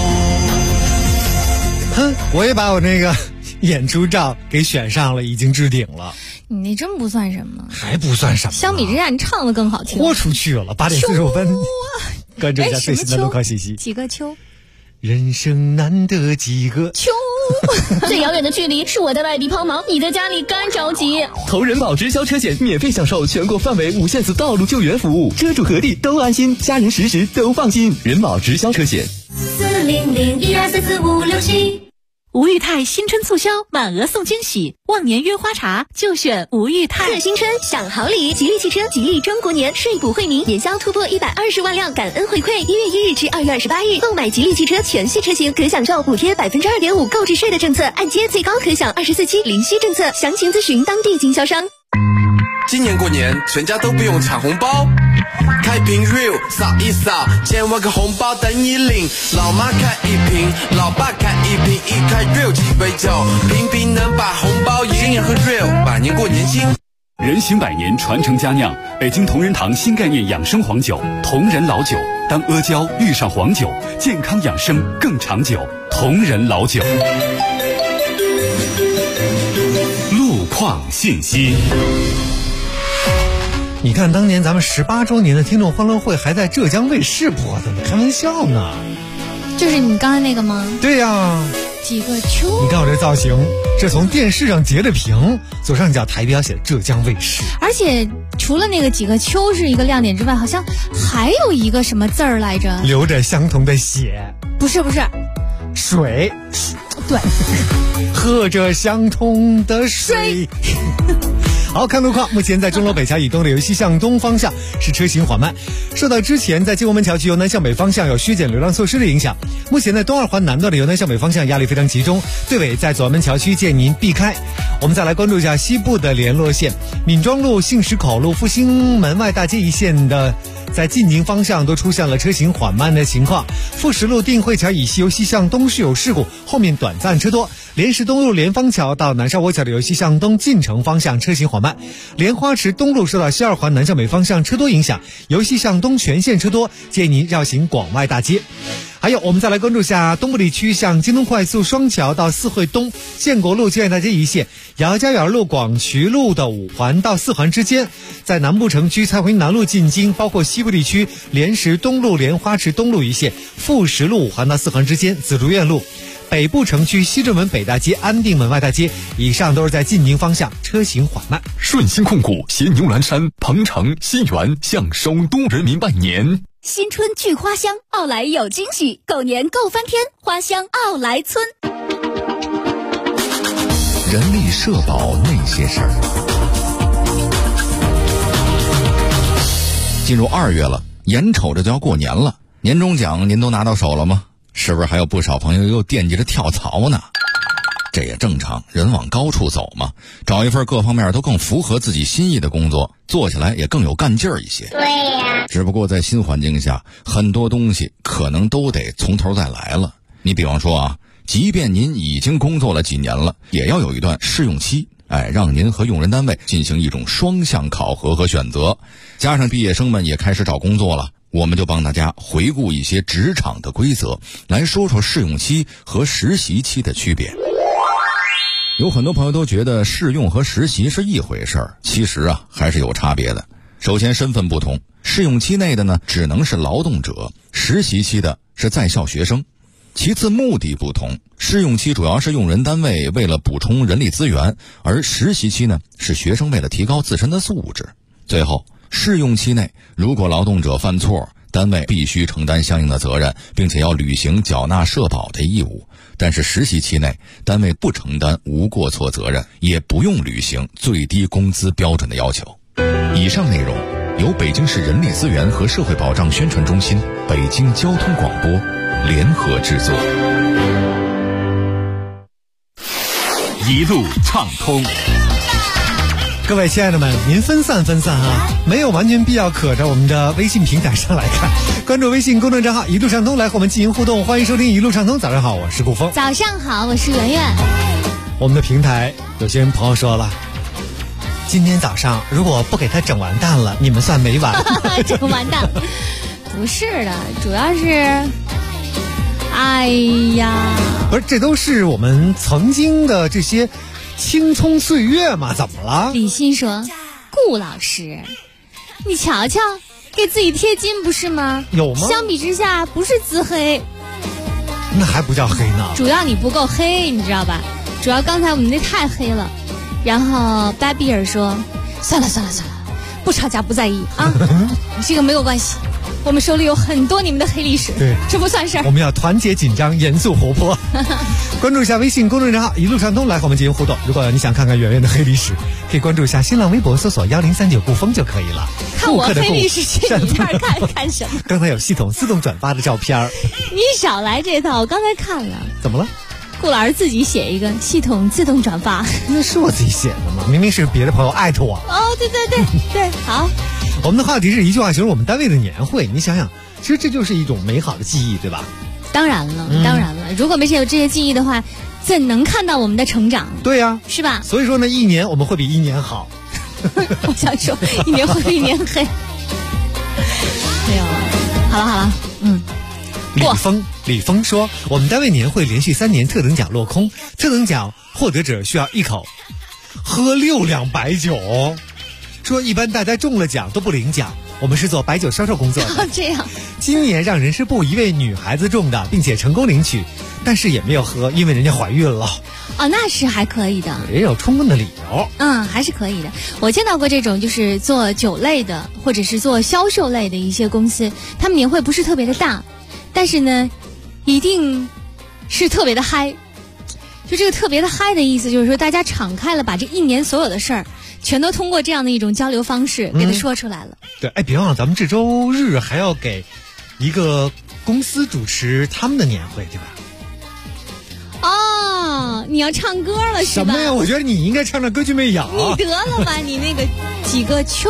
头。 哼，我也把我那个演出照给选上了，已经置顶了。 你那真不算什么， 还不算什么。 相比之下，你唱的更好听。 豁出去了，8点45分。关注一下最新的路况信息。 几个秋？ 人生难得几个秋。 最遥远的距离是我在外地抛锚，你在家里干着急。 同仁保直销车险免费享受全国范围无限次道路救援服务，车主何地都安心，家人时时都放心。人保直销车险。 400-1234567。 吴裕泰新春促销，满额送惊喜，忘年约花茶就选吴裕泰。 贺新春享好礼，吉利汽车吉利中国年税补惠民，年销突破120万辆，感恩回馈。1月1日至2月28日，购买吉利汽车全系车型可享受补贴2.5%购置税的政策，按揭最高可享24期零息政策，详情咨询当地经销商。 今年过年，全家都不用抢红包，开瓶 real 扫一扫，千万个红包等你领。老妈开一瓶，老爸开一瓶，一开 real 几杯酒，瓶瓶能把红包赢。今年喝 real， 百年过年轻。 人行百年，传承佳酿，北京同仁堂新概念养生黄酒，同仁老酒。当阿胶遇上黄酒，健康养生更长久。同仁老酒。路况信息。 你看，当年咱们18周年的听众欢乐会还在浙江卫视播的，你开玩笑呢？ 就是你刚才那个吗？ 对呀。 几个秋？ 你看我这造型，这从电视上截的屏，左上角台标写浙江卫视。 而且除了那个几个秋是一个亮点之外，好像还有一个什么字儿来着？ 流着相同的血。 不是， 水。 对。 喝着相同的水。好，看路况，目前在钟楼北桥以东的由西向东方向是车行缓慢，受到之前在金国门桥区由南向北方向有削减流量措施的影响，目前在东二环南段的由南向北方向压力非常集中，队尾在左安门桥区建议您避开。我们再来关注一下西部的联络线，闵庄路、杏石口路、复兴门外大街一线的在进京方向都出现了车行缓慢的情况，富石路定慧桥以西由西向东是有事故，后面短暂车多，莲石东路莲芳桥到南沙窝桥的由西向东进城方向车行缓慢，莲花池东路受到西二环南向北方向车多影响，由西向东全线车多，建议您绕行广外大街。还有，我们再来关注下东部地区，像京东快速双桥到四惠东、建国路建业大街一线、姚家园路、广渠路的5环到4环之间，在南部城区蔡回南路进京，包括西部地区莲石东路、莲花池东路一线、富石路5环到4环之间、紫竹院路。北部城区西直门北大街、安定门外大街以上都是在进京方向车行缓慢。 顺鑫控股携牛栏山、鹏城、西园向首都人民拜年。 新春聚花香，奥莱有惊喜，狗年够翻天，花香奥莱村。 人力社保那些事儿。进入2月了，眼瞅着就要过年了，年终奖您都拿到手了吗？是不是还有不少朋友又惦记着跳槽呢？这也正常，人往高处走嘛，找一份各方面都更符合自己心意的工作，做起来也更有干劲儿一些。对呀。只不过在新环境下，很多东西可能都得从头再来了。你比方说啊，即便您已经工作了几年了，也要有一段试用期。 让您和用人单位进行一种双向考核和选择。加上毕业生们也开始找工作了，我们就帮大家回顾一些职场的规则，来说说试用期和实习期的区别。有很多朋友都觉得试用和实习是一回事儿，其实还是有差别的。首先身份不同，试用期内的呢只能是劳动者，实习期的是在校学生。其次目的不同，试用期主要是用人单位为了补充人力资源，而实习期呢是学生为了提高自身的素质。最后，试用期内如果劳动者犯错，单位必须承担相应的责任，并且要履行缴纳社保的义务。但是实习期内，单位不承担无过错责任，也不用履行最低工资标准的要求。以上内容由北京市人力资源和社会保障宣传中心、北京交通广播联合制作。 一路畅通。 各位亲爱的们，您分散没有完全必要可着我们的微信平台上来看，关注微信公众账号一路畅通来和我们进行互动。欢迎收听一路畅通。早上好，我是顾峰。 早上好，我是圆圆。 我们的平台有些朋友说了，今天早上如果不给他整完蛋了，你们算没完。 整完蛋不是的，主要是哎呀， 不是，这都是我们曾经的这些青葱岁月嘛，怎么了？ 李欣说，顾老师你瞧瞧，给自己贴金不是吗？ 有吗？ 相比之下不是自黑， 那还不叫黑呢， 主要你不够黑，你知道吧？主要刚才我们那太黑了。然后巴比尔说，算了，不吵架不在意啊，这个没有关系，我们手里有很多你们的黑历史， 对， 这不算事儿。 我们要团结紧张，严肃活泼。关注一下微信公众账号一路畅通来和我们进行互动。如果你想看看圆圆的黑历史，可以关注一下新浪微博搜索1039顾峰就可以了。 看我黑历史去你那儿看什么？ 刚才有系统自动转发的照片。 你少来这套，我刚才看了。 怎么了？ 顾老师自己写一个系统自动转发， 那是我自己写的吗？明明是别的朋友艾特我。 哦，对，好。 我们的话题是一句话形容我们单位的年会，你想想，其实这就是一种美好的记忆，对吧？ 当然了，如果没有这些记忆的话，怎能看到我们的成长？ 对呀， 是吧？ 所以说呢，一年我们会比一年好。 我想说，一年会比一年黑。没有了，好了， 李峰说，我们单位年会连续3年特等奖落空，特等奖获得者需要一口喝6两白酒。说一般大家中了奖都不领奖，我们是做白酒销售工作的。 这样， 今年让人事部一位女孩子中的，并且成功领取，但是也没有喝，因为人家怀孕了。 哦，那是还可以的， 也有充分的理由。 还是可以的。我见到过这种就是做酒类的，或者是做销售类的一些公司，他们年会不是特别的大，但是呢，一定是特别的嗨。就这个特别的嗨的意思，就是说大家敞开了，把这一年所有的事儿，全都通过这样的一种交流方式给他说出来了。 对，别忘了咱们这周日还要给一个公司主持他们的年会，对吧？ 哦，你要唱歌了是吧？ 什么呀？我觉得你应该唱歌剧魅影。 你得了吧，你那个几个秋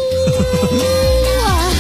啊！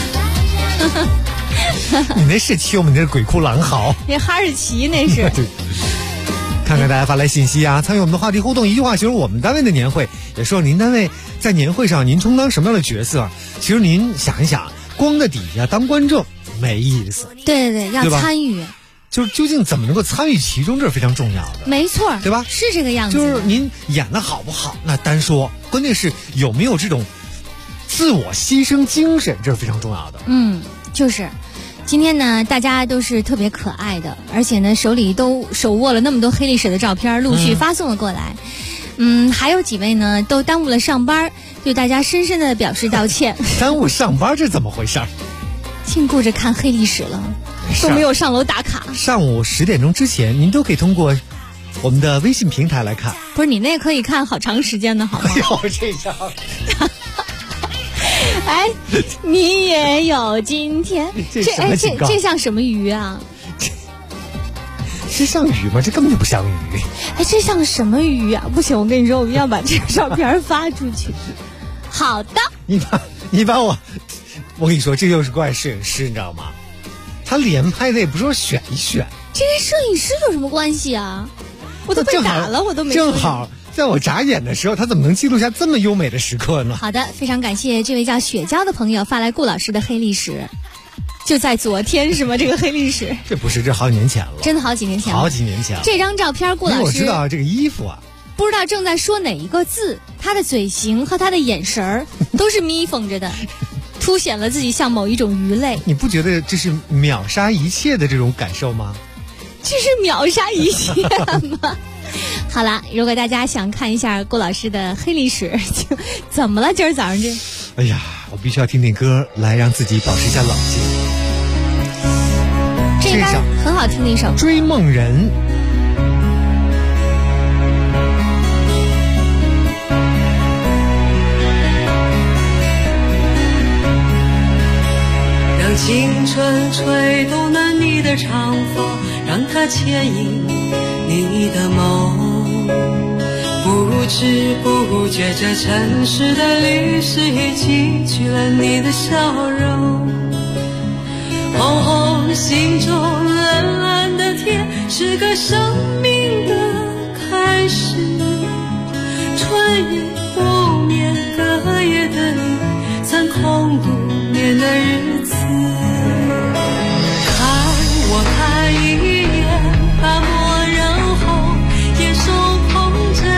你那是秋吗？你那是鬼哭狼嚎。 那哈士奇那是。 对。看看大家发来信息啊，参与我们的话题互动，一句话形容我们单位的年会，也说您单位在年会上您充当什么样的角色？其实您想一想，光在底下当观众没意思。 对，要参与。 就是究竟怎么能够参与其中，这是非常重要的。 没错， 对吧？ 是这个样子。 就是您演得好不好，那单说，关键是有没有这种自我牺牲精神，这是非常重要的。 就是。今天呢，大家都是特别可爱的，而且呢，手里都手握了那么多黑历史的照片，陆续发送了过来。还有几位呢，都耽误了上班，对大家深深的表示道歉。 耽误上班这怎么回事？ 净顾着看黑历史了，都没有上楼打卡。 上午10点钟之前，您都可以通过我们的微信平台来看。 不是你那可以看好长时间的，好吗？ 有这样。 哎，你也有今天？这像什么鱼啊？ 这像鱼吗？这根本就不像鱼。 这像什么鱼啊？不行，我跟你说，我们要把这个照片发出去。好的。 你把我跟你说，这就是怪摄影师，你知道吗？他连拍的也不是说选一选。 这跟摄影师有什么关系啊？我都被打了，我都没。 正好在我眨眼的时候，他怎么能记录下这么优美的时刻呢？ 好的，非常感谢这位叫雪娇的朋友发来顾老师的黑历史。就在昨天是吗？这个黑历史？ 这不是，这好几年前了。 真的好几年前了。 好几年前了。 这张照片，顾老师我知道这个衣服啊， 不知道正在说哪一个字，他的嘴型和他的眼神儿都是眯缝着的，凸显了自己像某一种鱼类。 你不觉得这是秒杀一切的这种感受吗？ 这是秒杀一切吗？好了，如果大家想看一下顾老师的黑历史，就怎么了？今儿早上这， 哎呀，我必须要听听歌来让自己保持一下冷静。 这应该很好听的一首《 追梦人》。 让青春吹动了你的长发，让它牵引你的梦，不知不觉这城市的历史已记取了你的笑容。红红心中蓝蓝的天，是个生命的开始，春雨不眠，隔夜的你曾空独眠的日子。看我看一眼，把墨染红，眼手捧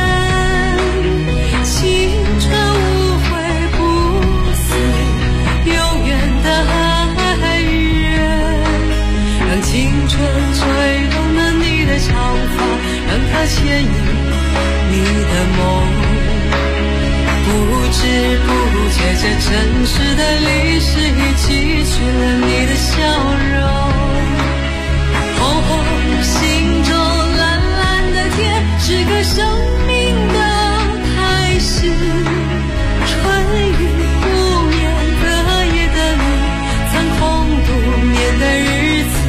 针，青春无悔不死，永远的爱人。让青春吹动了你的长发，让它牵引你的梦，不知不觉这城市的历史已记取了你的笑容。红红心中蓝蓝的天，是个生命的开始，春雨不眠，隔夜的你曾空独眠的日子。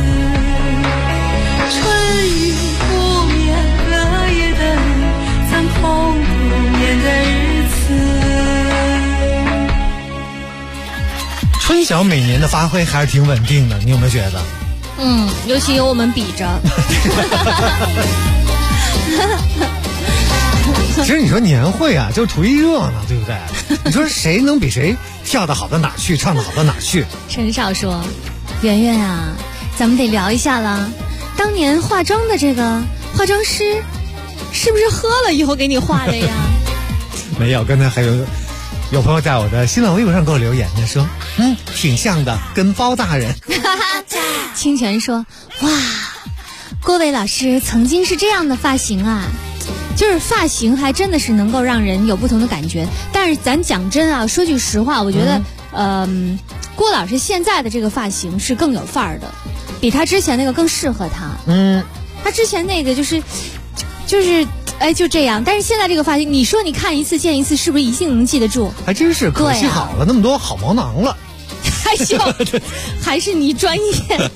春雨不眠，隔夜的你曾空独眠的日子。 春晓每年的发挥还是挺稳定的，你有没有觉得？ 尤其有我们比着。 其实你说年会啊，就图一热闹，对不对？你说谁能比谁跳得好到哪去，唱得好到哪去？ 陈少说：“圆圆啊，咱们得聊一下了。当年化妆的这个化妆师，是不是喝了以后给你化的呀？” 没有，刚才还有朋友在我的新浪微博上给我留言呢，说挺像的，跟包大人。 清泉说：“哇，郭伟老师曾经是这样的发型啊，就是发型还真的是能够让人有不同的感觉。但是咱讲真啊，说句实话，我觉得，郭老师现在的这个发型是更有范儿的，比他之前那个更适合他。他之前那个就是。哎，就这样。但是现在这个发型，你说你看一次见一次，是不是一定能记得住？ 还真是，可惜好了，那么多好毛囊了。 还是你专业。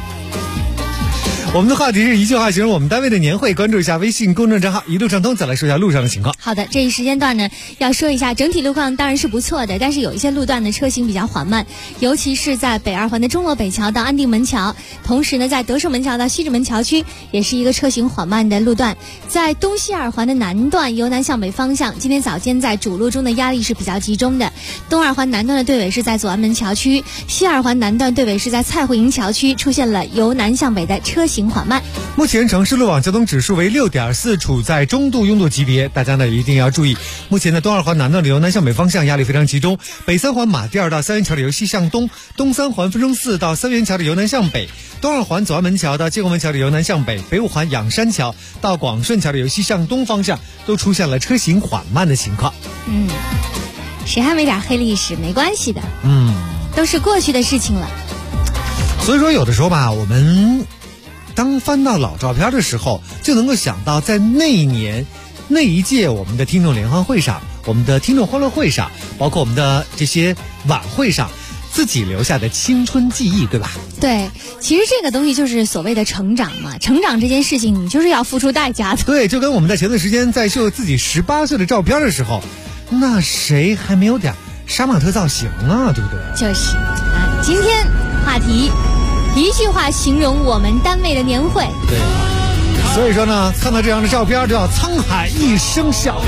我们的话题是一句话形容我们单位的年会，关注一下微信公众账号一路畅通，再来说一下路上的情况。 好的，这一时间段呢，要说一下整体路况当然是不错的，但是有一些路段的车行比较缓慢，尤其是在北二环的钟楼北桥到安定门桥，同时呢，在德胜门桥到西直门桥区也是一个车行缓慢的路段。在东西二环的南段由南向北方向，今天早间在主路中的压力是比较集中的。东二环南段的队尾是在左安门桥区，西二环南段队尾是在蔡慧营桥区，出现了由南向北的车行缓慢。 目前城市路网交通指数为6.4，处在中度拥堵级别，大家呢一定要注意。目前的东二环南段的由南向北方向压力非常集中，北三环马甸儿到三元桥的由西向东，东三环分钟寺到三元桥的由南向北，东二环左安门桥到建国门桥的由南向北，北五环仰山桥到广顺桥的由西向东方向都出现了车行缓慢的情况。 谁还没点黑历史没关系的，都是过去的事情了。 所以说有的时候吧，我们当翻到老照片的时候，就能够想到在那一年那一届我们的听众联欢会上，我们的听众欢乐会上，包括我们的这些晚会上，自己留下的青春记忆，对吧？ 对，其实这个东西就是所谓的成长嘛，成长这件事情你就是要付出代价的。 对，就跟我们在前段时间在秀自己18岁的照片的时候，那谁还没有点杀马特造型啊，对不对？ 就是啊，今天话题一句话形容我们单位的年会。 对， 所以说呢，看到这样的照片就要沧海一声笑。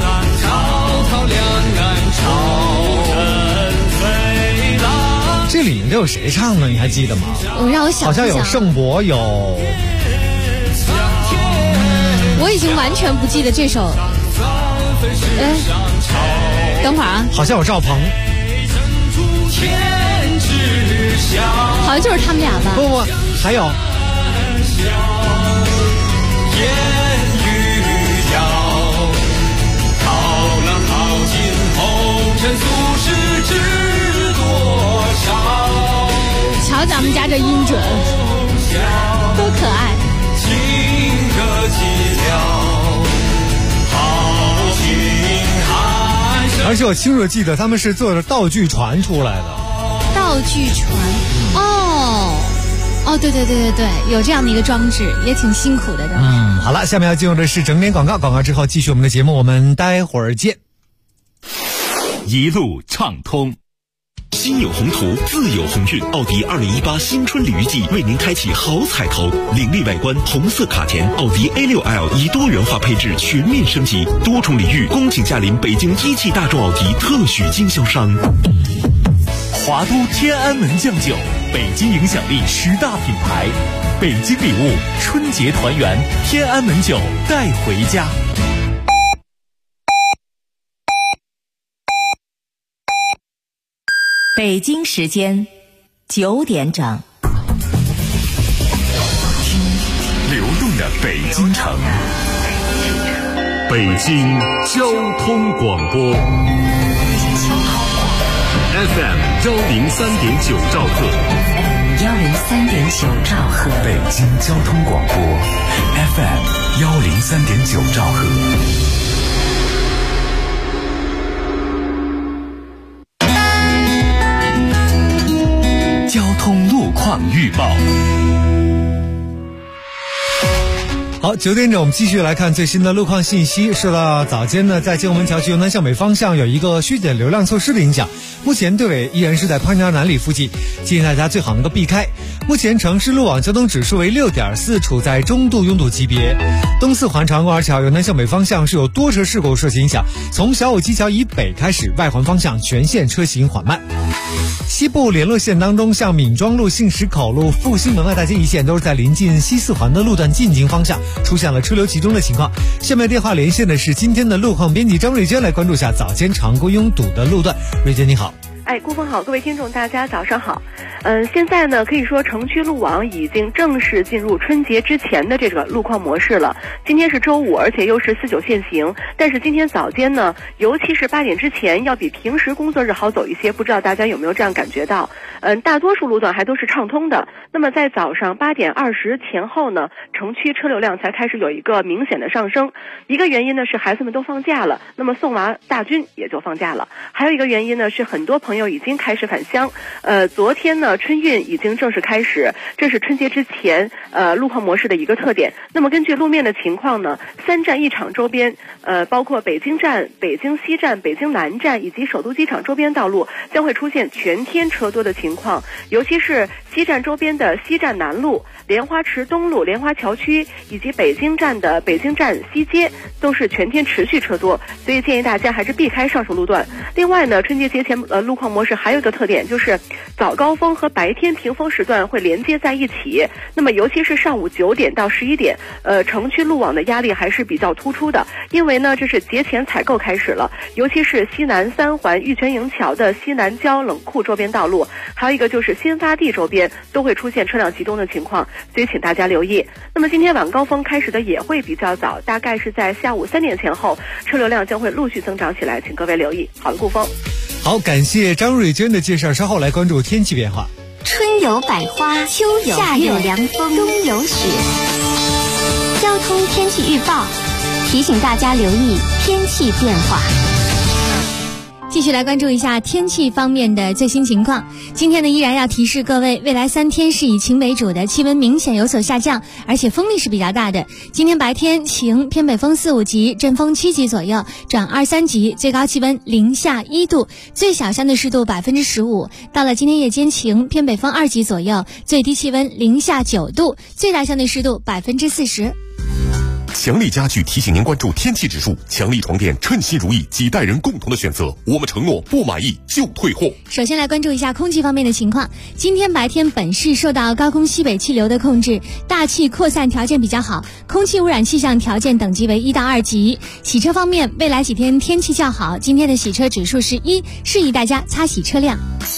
这里面都有谁唱的？你还记得吗？ 让我想好像有盛博，有。 我已经完全不记得这首。等会儿啊， 好像有赵鹏。 好像就是他们俩吧？ 不，还有。 瞧咱们家这音准，多可爱！ 而且我清楚记得他们是坐着道具船出来的。 道具船，哦，对，有这样的一个装置，也挺辛苦的。 好了，下面要进入的是整点广告，广告之后继续我们的节目，我们待会儿见。 一路畅通。心有宏图，自有鸿运。奥迪2018新春鲤鱼季为您开启好彩头，凌厉外观，红色卡钿，奥迪 A6L 以多元化配置全面升级，多重礼遇，恭请驾临北京一汽大众奥迪特许经销商。华都天安门酱酒，北京影响力10大品牌，北京礼物，春节团圆，天安门酒带回家。 北京时间9点整， 流动的北京城，北京交通广播 FM 103.9兆赫 103.9兆赫， 北京交通广播 FM 103.9兆赫。交通路况预报。 好，9点整，我们继续来看最新的路况信息。受到早间呢，在建文桥区由南向北方向有一个削减流量措施的影响，目前队尾依然是在潘家南里附近，建议大家最好能够避开。目前城市路网交通指数为6.4，处在中度拥堵级别。东四环长安公园桥由南向北方向是有多车事故受影响，从小武基桥以北开始，外环方向全线车行缓慢。西部联络线当中，像闵庄路、信石口路、复兴门外大街一线都是在临近西四环的路段进京方向出现了车流集中的情况。下面电话连线的是今天的路况编辑张瑞娟，来关注下早间常规拥堵的路段。瑞娟你好。 顾峰好，各位听众大家早上好。现在呢，可以说城区路网已经正式进入春节之前的这个路况模式了。今天是周五，而且又是49限行，但是今天早间呢，尤其是8点之前，要比平时工作日好走一些，不知道大家有没有这样感觉到？大多数路段还都是畅通的。那么在早上8点20前后呢，城区车流量才开始有一个明显的上升。一个原因呢是孩子们都放假了，那么送娃大军也就放假了。还有一个原因呢是很多朋友已经开始返乡。昨天呢春运已经正式开始，这是春节之前路况模式的一个特点。那么根据路面的情况呢，3站1场周边包括北京站、北京西站、北京南站以及首都机场周边道路将会出现全天车多的情况，尤其是西站周边的西站南路、莲花池东路、莲花桥区以及北京站的北京站西街都是全天持续车多，所以建议大家还是避开上述路段。另外呢，春节节前路况模式还有一个特点，就是早高峰和白天平峰时段会连接在一起。那么尤其是上午9点到11点，城区路网的压力还是比较突出的，因为呢这是节前采购开始了，尤其是西南3环玉泉营桥的西南郊冷库周边道路，还有一个就是新发地周边都会出现车辆集中的情况，所以请大家留意。那么今天晚高峰开始的也会比较早，大概是在下午3点前后，车流量将会陆续增长起来，请各位留意。好了，顾峰。 好，感谢张瑞娟的介绍，稍后来关注天气变化。 春有百花，秋有夏有凉风，冬有雪。交通天气预报提醒大家留意天气变化。 继续来关注一下天气方面的最新情况。今天呢，依然要提示各位，未来3天是以晴为主的，气温明显有所下降，而且风力是比较大的。今天白天晴，偏北风4、5级，阵风7级左右，转2、3级，最高气温零下1度，最小相对湿度15%。到了今天夜间晴，偏北风2级左右，最低气温零下9度，最大相对湿度40%。 强力家具提醒您关注天气指数，强力床垫称心如意，几代人共同的选择。我们承诺不满意就退货。 首先来关注一下空气方面的情况。今天白天本市受到高空西北气流的控制，大气扩散条件比较好，空气污染气象条件等级为1到2级。洗车方面，未来几天天气较好，今天的洗车指数是1，适宜大家擦洗车辆。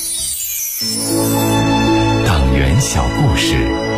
党员小故事。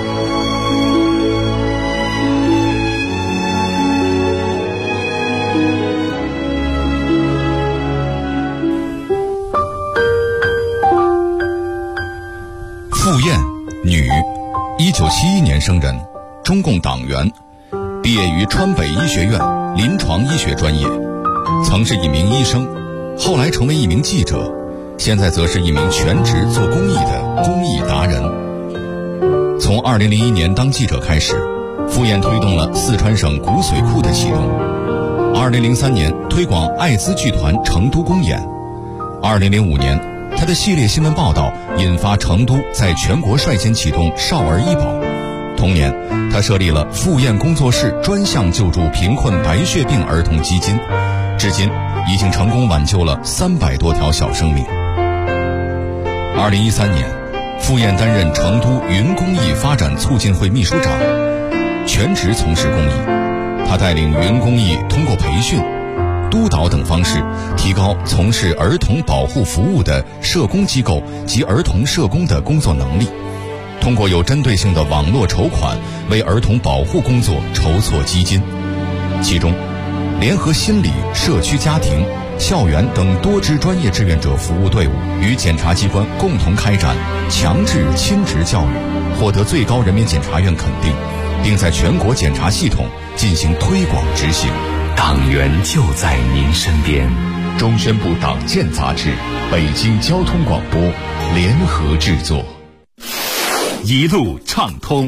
傅燕，女，1971年生人，中共党员，毕业于川北医学院临床医学专业，曾是一名医生，后来成为一名记者，现在则是一名全职做公益的公益达人。从2001年当记者开始，傅燕推动了四川省骨髓库的启动。2003年推广艾滋剧团成都公演。2005年，他的系列新闻报道引发成都在全国率先启动少儿医保。同年，他设立了傅燕工作室，专项救助贫困白血病儿童基金，至今已经成功挽救了300多条小生命。2013年，傅燕担任成都云公益发展促进会秘书长，全职从事公益。他带领云公益通过培训、督导等方式，提高从事儿童保护服务的社工机构及儿童社工的工作能力，通过有针对性的网络筹款，为儿童保护工作筹措基金。其中，联合心理、社区家庭、校园等多支专业志愿者服务队伍与检察机关共同开展强制亲职教育，获得最高人民检察院肯定，并在全国检察系统进行推广执行。 党员就在您身边。 中宣部党建杂志、北京交通广播联合制作。 一路畅通。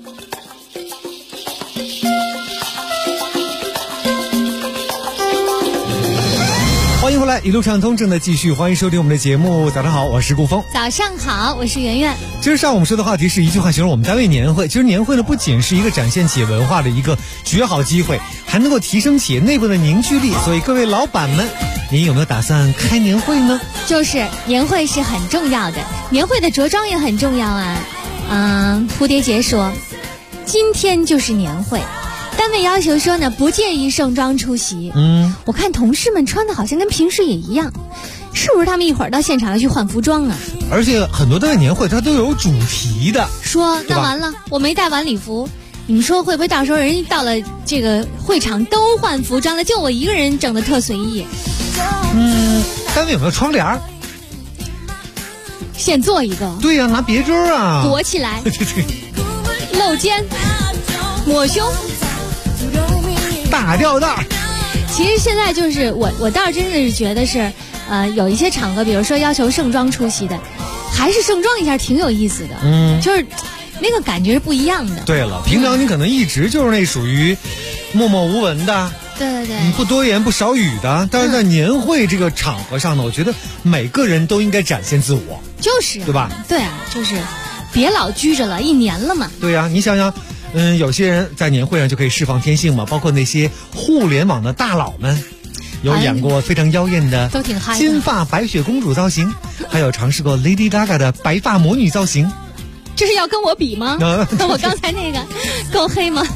欢迎回来，一路畅通正在继续，欢迎收听我们的节目。早上好，我是顾峰。 早上好，我是圆圆。 今儿上午我们说的话题是一句话形容我们单位年会。其实年会呢，不仅是一个展现企业文化的一个绝好机会，还能够提升企业内部的凝聚力。所以各位老板们，您有没有打算开年会呢？ 就是年会是很重要的，年会的着装也很重要啊。蝴蝶结说，今天就是年会。单位要求说呢，不建议盛装出席。我看同事们穿的好像跟平时也一样，是不是他们一会儿到现场要去换服装啊？ 而且很多单位年会它都有主题的。 说那完了，我没带晚礼服，你们说会不会到时候人家到了这个会场都换服装了，就我一个人整的特随意？ 单位有没有窗帘？ 现做一个。 对呀，拿别针啊， 裹起来，露肩，抹胸。 大吊带。 其实现在就是我倒真的是觉得是，有一些场合，比如说要求盛装出席的，还是盛装一下挺有意思的。就是那个感觉是不一样的。 对了，平常你可能一直就是那属于默默无闻的， 对， 不多言不少语的。但是在年会这个场合上呢，我觉得每个人都应该展现自我， 就是对吧？ 对啊，就是别老拘着了，一年了嘛。 对呀，你想想。有些人在年会上就可以释放天性嘛，包括那些互联网的大佬们，有演过非常妖艳的都挺嗨的金发白雪公主造型，还有尝试过 Lady Gaga 的白发魔女造型。 这是要跟我比吗？跟我刚才那个够黑吗？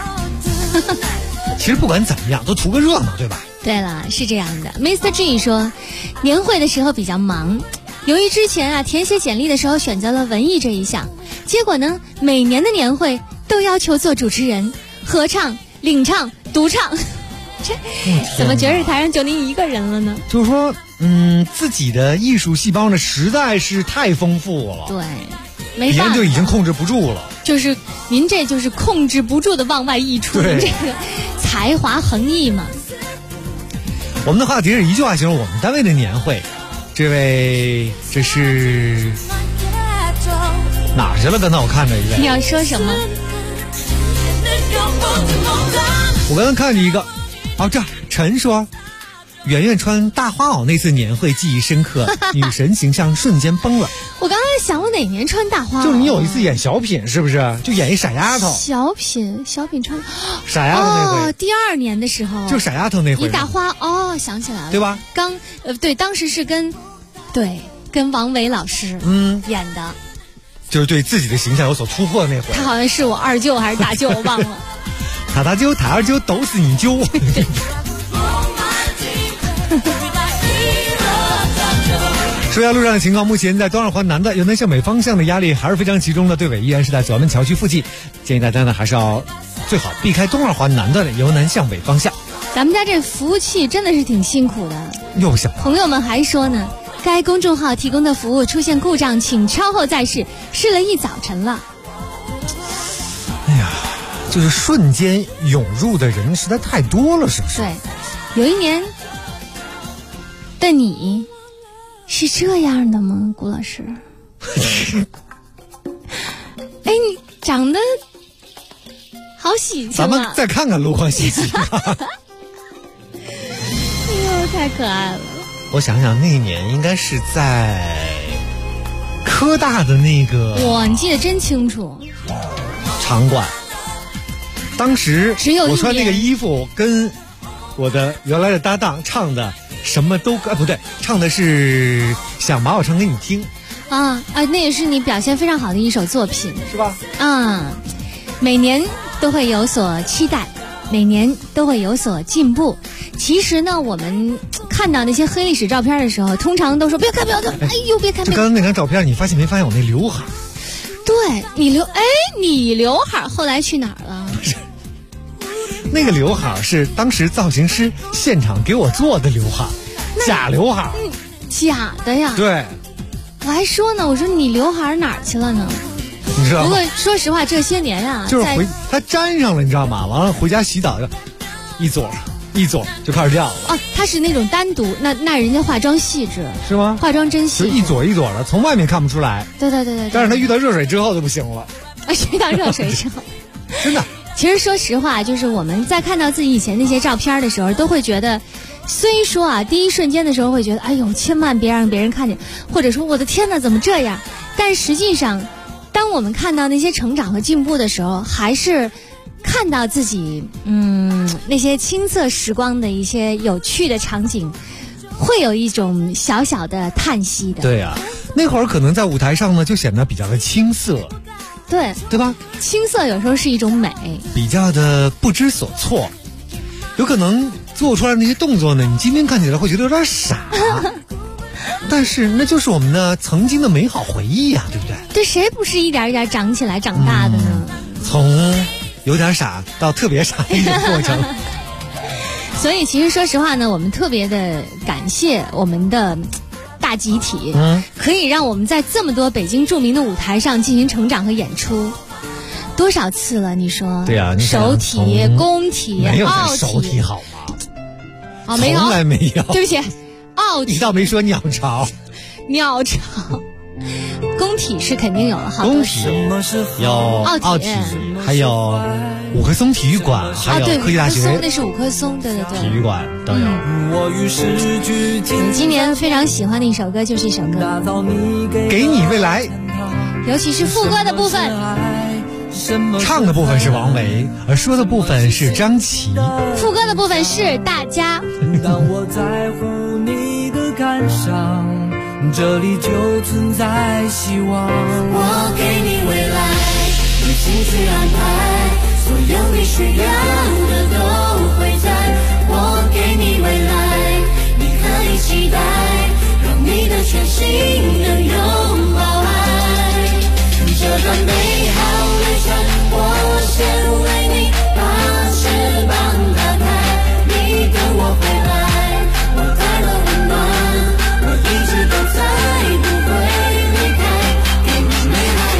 其实不管怎么样，都图个热闹，对吧？ 对了，是这样的。Mr. G 说，年会的时候比较忙，由于之前填写简历的时候选择了文艺这一项，结果呢，每年的年会都要求做主持人，合唱、领唱、独唱，这怎么觉得台上就您一个人了呢？ 就是说，自己的艺术细胞呢实在是太丰富了， 对，没办法， 别人就已经控制不住了。 就是您这就是控制不住的往外溢出的这个才华横溢嘛。 我们的话题是一句话形容我们单位的年会。这位，这是哪儿去了？刚才我看着一位。 你要说什么？ 我刚刚看见一个，这陈说， 圆圆穿大花袄那次年会记忆深刻，女神形象瞬间崩了。 我刚才想，我哪年穿大花袄？ 就是你有一次演小品，是不是？就演一傻丫头。 小品穿傻丫头那回。 第2年的时候。 就傻丫头那回。 一大花想起来了， 对吧？ 对，当时是跟王伟老师演的。 就是对自己的形象有所突破的那回。 他好像是我二舅还是大舅，我忘了。 塔大舅、塔二舅都是你舅。说下路上的情况，目前在东二环南的由南向北方向的压力还是非常集中的，队尾依然是在左安门桥区附近，建议大家呢还是要最好避开东二环南的由南向北方向。 咱们家这服务器真的是挺辛苦的。 又想朋友们还说呢，该公众号提供的服务出现故障，请稍后再试，试了一早晨了。 哎呀，就是瞬间涌入的人实在太多了，是不是？ 对，有一年的你是这样的吗，顾老师？哎，你长得好喜庆啊！ 咱们再看看路况信息。 哎呦，太可爱了！ 我想想，那一年应该是在科大的那个， 哇，你记得真清楚。 场馆，当时我穿那个衣服，跟我的原来的搭档唱的什么都不对，唱的是想把我唱给你听。 那也是你表现非常好的一首作品， 是吧？ 每年都会有所期待，每年都会有所进步。其实呢，我们看到那些黑历史照片的时候，通常都说别看，哎呦别看。 就刚刚那张照片，你发现没发现我那刘海？ 对，你刘海后来去哪儿了？ 那个刘海是当时造型师现场给我做的刘海，假刘海。 假的呀？ 对。 我还说呢，我说你刘海哪儿去了呢？ 你知道吗？ 不过说实话，这些年啊， 就是它粘上了，你知道吗？完了回家洗澡就一撮就开始掉了。 它是那种单独，那人家化妆细致是吗？ 化妆真细致， 就一撮的，从外面看不出来。 对。 但是他遇到热水之后就不行了。 遇到热水之后， 真的。 其实说实话，就是我们在看到自己以前那些照片的时候，都会觉得，虽说第一瞬间的时候会觉得，哎呦，千万别让别人看见，或者说我的天哪，怎么这样？但实际上，当我们看到那些成长和进步的时候，还是看到自己那些青涩时光的一些有趣的场景，会有一种小小的叹息的。 对啊，那会儿可能在舞台上呢，就显得比较的青涩。对吧？ 青涩有时候是一种美， 比较的不知所措，有可能做出来那些动作呢，你今天看起来会觉得有点傻，但是那就是我们的曾经的美好回忆呀，对不对？ 对，谁不是一点一点长起来长大的呢？ 从有点傻到特别傻的一种过程。 所以其实说实话呢，我们特别的感谢我们的大集体，可以让我们在这么多北京著名的舞台上进行成长和演出，多少次了？你说？ 对啊， 首体、工体、奥体， 首体好吗？ 没有， 从来没有。 对不起，奥体。 你倒没说鸟巢。 工体是肯定有了，好多工体有奥体，还有五棵松体育馆，还有科技大学。 那是五棵松，对。 体育馆都有。 你今年非常喜欢的一首歌就是这首歌， 给你未来， 尤其是副歌的部分。 唱的部分是王维，而说的部分是张琪， 副歌的部分是大家。 当我在乎你的感伤，这里就存在希望。 我给你未来，用心去安排，所有你需要的都会在。我给你未来，你可以期待，让你的全心能拥抱爱。这段美好旅程，我先为你把翅膀打开，你等我回来，我带了温暖，我一直都在，不会离开，给你美好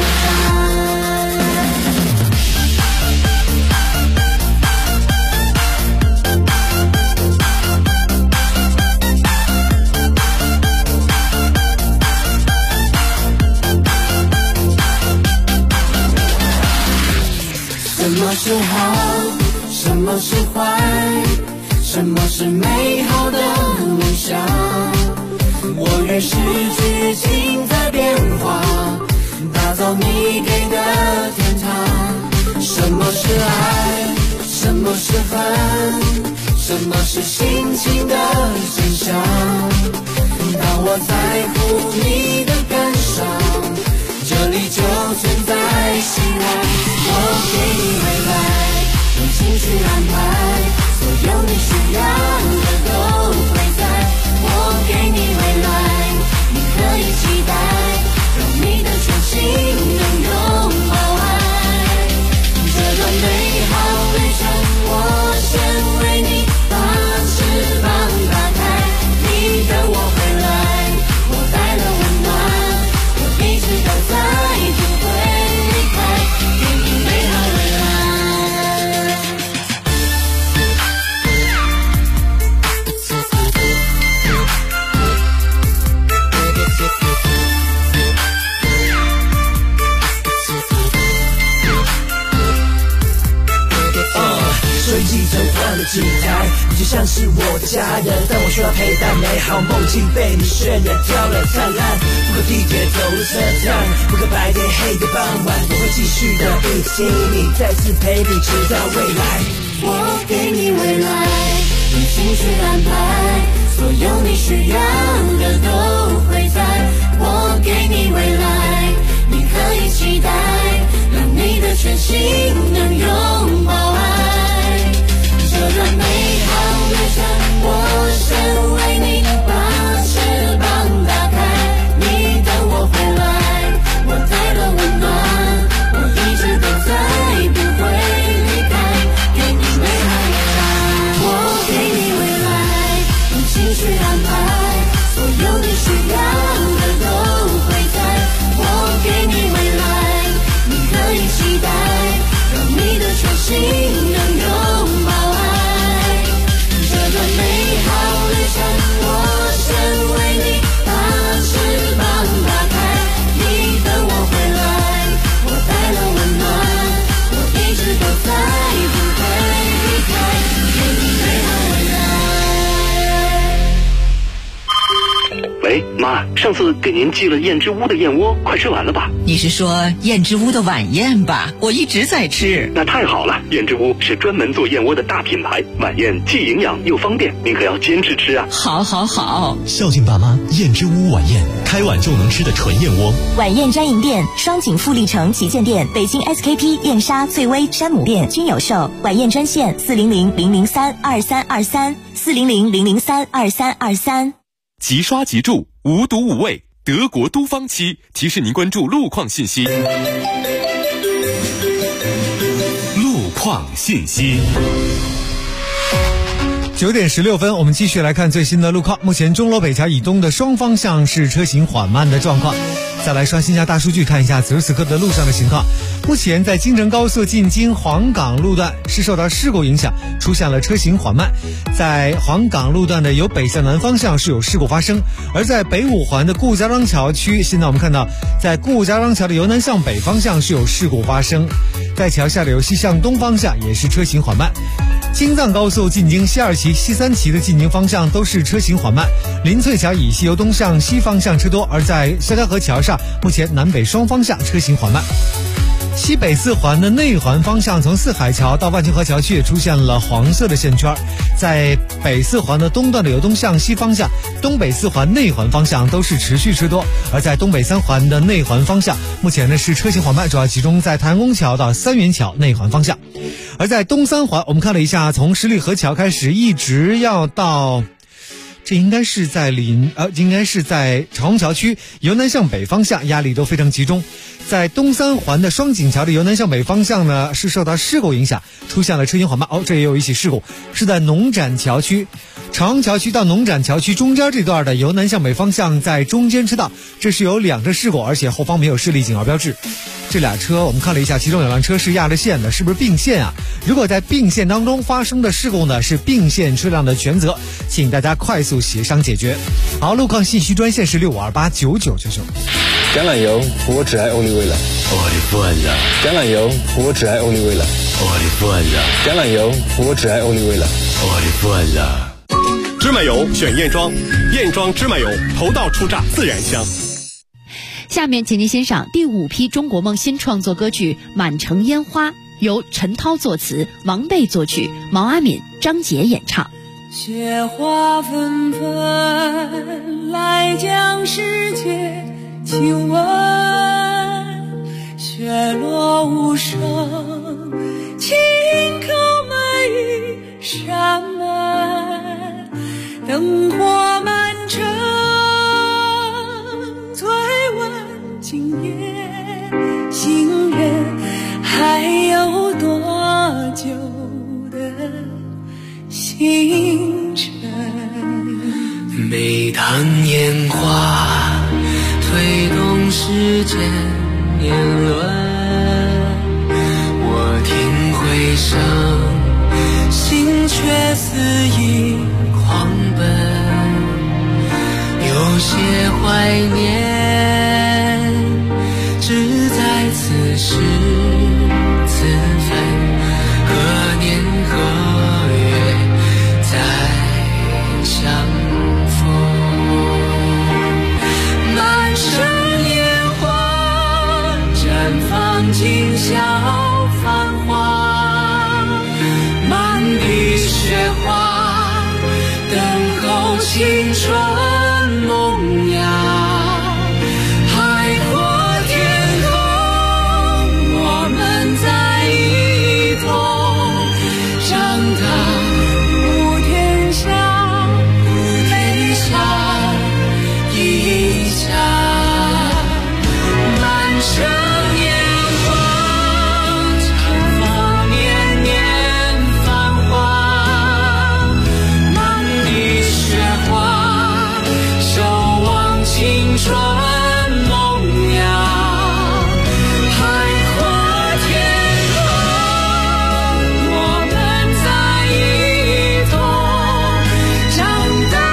什么是好，什么是坏， 什么是美好的梦想？我愿失去尽在变化，打造你给的天堂。什么是爱？什么是恨？什么是心情的真相？当我在乎你的感伤，这里就存在希望。我给你未来，用情绪安排，所有你需要的都会在。我给你未来，你可以期待，让你的全心能拥抱爱。这段美好旅程，我先为你把翅膀打开，你等我回来，我带了温暖，我一直都在，不会离开，给你美好未来。 随即转换了姿态，你就像是我的家人，但我需要陪伴，美好梦境被你渲染跳了灿烂。不可地铁走入车站，不可白天黑的傍晚，我会继续的一起你，再次陪你直到未来。 我给你未来，用情绪安排，所有你需要的都会在。我给你未来，你可以期待，让你的全心能拥抱爱。这段美好旅程，我先为你把翅膀打开，你等我回来，我带了温暖，我一直都在，不会离开，给你美好未来。我给你未来，用情绪安排，所有你需要的都会在。我给你未来，你可以期待，让你的全心能拥抱爱。这段美好旅程，我先为你把翅膀打开，你等我回来，我带了温暖，我一直都在，不会离开，给你美好未来。 喂，妈，上次给您寄了燕之屋的燕窝，快吃完了吧？ 你是说燕之屋的晚宴吧？我一直在吃。 那太好了，燕之屋是专门做燕窝的大品牌，晚宴既营养又方便，您可要坚持吃啊！ 好好好， 孝敬爸妈，燕之屋晚宴，开碗就能吃的纯燕窝。 晚宴专营店：双井富力城旗舰店、北京 SKP、燕莎、翠微、山姆店均有售。晚宴专线400-003-2323，400-003-2323。 即刷即住，无毒无味，德国都方漆提示您关注路况信息。路况信息。 9点16分，我们继续来看最新的路况。目前钟楼北桥以东的双方向是车行缓慢的状况。再来刷新一下大数据，看一下此时此刻的路上的情况。目前在京承高速进京黄岗路段是受到事故影响，出现了车行缓慢。在黄岗路段的由北向南方向是有事故发生，而在北五环的顾家庄桥区，现在我们看到在顾家庄桥的由南向北方向是有事故发生，在桥下的由西向东方向也是车行缓慢。京藏高速进京西2旗、西3旗的进京方向都是车行缓慢，林翠桥以西由东向西方向车多，而在肖家河桥上目前南北双方向车行缓慢。西北4环的内环方向，从四海桥到万清河桥区也出现了黄色的线圈，在北4环的东段的由东向西方向，东北4环内环方向都是持续车多，而在东北3环的内环方向，目前呢是车行缓慢，主要集中在太阳宫桥到三元桥内环方向。而在东3环，我们看了一下，从十里河桥开始一直要到这应该是在长虹桥区由南向北方向压力都非常集中。在东3环的双井桥的由南向北方向呢，是受到事故影响，出现了车行缓慢。这也有一起事故，是在农展桥区长虹桥区到农展桥区中间这段的由南向北方向在中间车道，这是有2个事故，而且后方没有视力警告标志。这俩车我们看了一下，其中有辆车是压着线的，是不是并线啊？如果在并线当中发生的事故呢，是并线车辆的全责，请大家快速协商解决。好，路况信息专线是65289999。 橄榄油，我只爱欧丽薇了。我的夫人啊！橄榄油，我只爱欧丽薇了。我的夫人啊！橄榄油，我只爱欧丽薇了。 我的饭了。 芝麻油选燕庄，燕庄芝麻油头道出榨自然香。 下面请您欣赏第5批中国梦新创作歌曲《满城烟花》，由陈涛作词，王贝作曲，毛阿敏、张杰演唱。 雪花纷纷来将世界亲吻，雪落无声，轻叩每一扇门，灯火满城，醉问今夜行人还有多久的星辰。 每当烟花推动时间年轮，我听回声，心却肆意狂奔，有些怀念只在此时此分，何年何月再相逢。满城烟花绽放今宵繁华，满地雪花等候青春萌芽。海阔天空，我们在一同长大，普天下飞翔一家。满城烟花绽放年年繁华，满地雪花守望青春萌芽。海阔天空，我们在一同长大。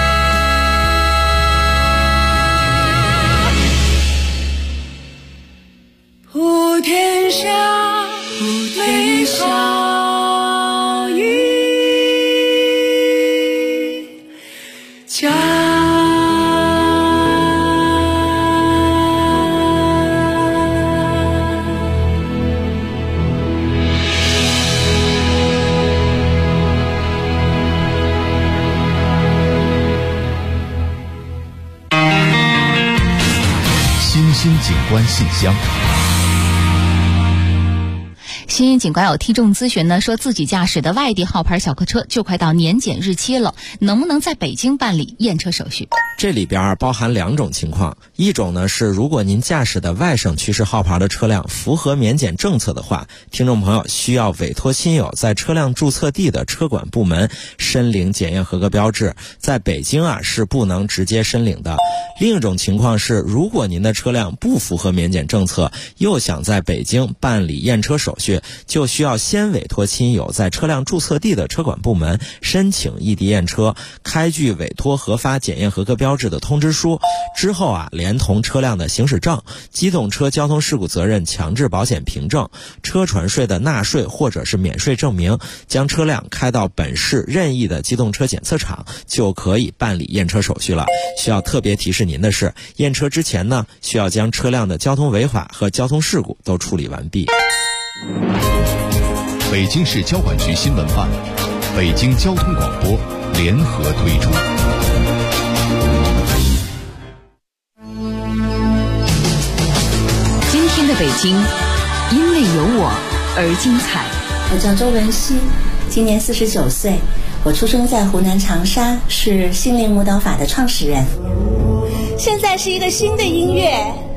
普天下美好一家。 新兴景观信箱。 新景观有听众咨询呢，说自己驾驶的外地号牌小客车就快到年检日期了，能不能在北京办理验车手续？ 这里边包含2种情况，一种呢是如果您驾驶的外省区市号牌的车辆符合免检政策的话，听众朋友需要委托亲友在车辆注册地的车管部门申领检验合格标志，在北京是不能直接申领的。另一种情况是，如果您的车辆不符合免检政策，又想在北京办理验车手续，就需要先委托亲友在车辆注册地的车管部门申请异地验车，开具委托核发检验合格标志的通知书，之后连同车辆的行驶证、机动车交通事故责任强制保险凭证、车船税的纳税或者是免税证明，将车辆开到本市任意的机动车检测场，就可以办理验车手续了。需要特别提示您的是，验车之前呢，需要将车辆的交通违法和交通事故都处理完毕。 北京市交管局新闻办、北京交通广播联合推出。 今天的北京，因为有我而精彩。 我叫周文熙，今年49岁，我出生在湖南长沙，是心灵舞蹈法的创始人。 现在是一个新的音乐，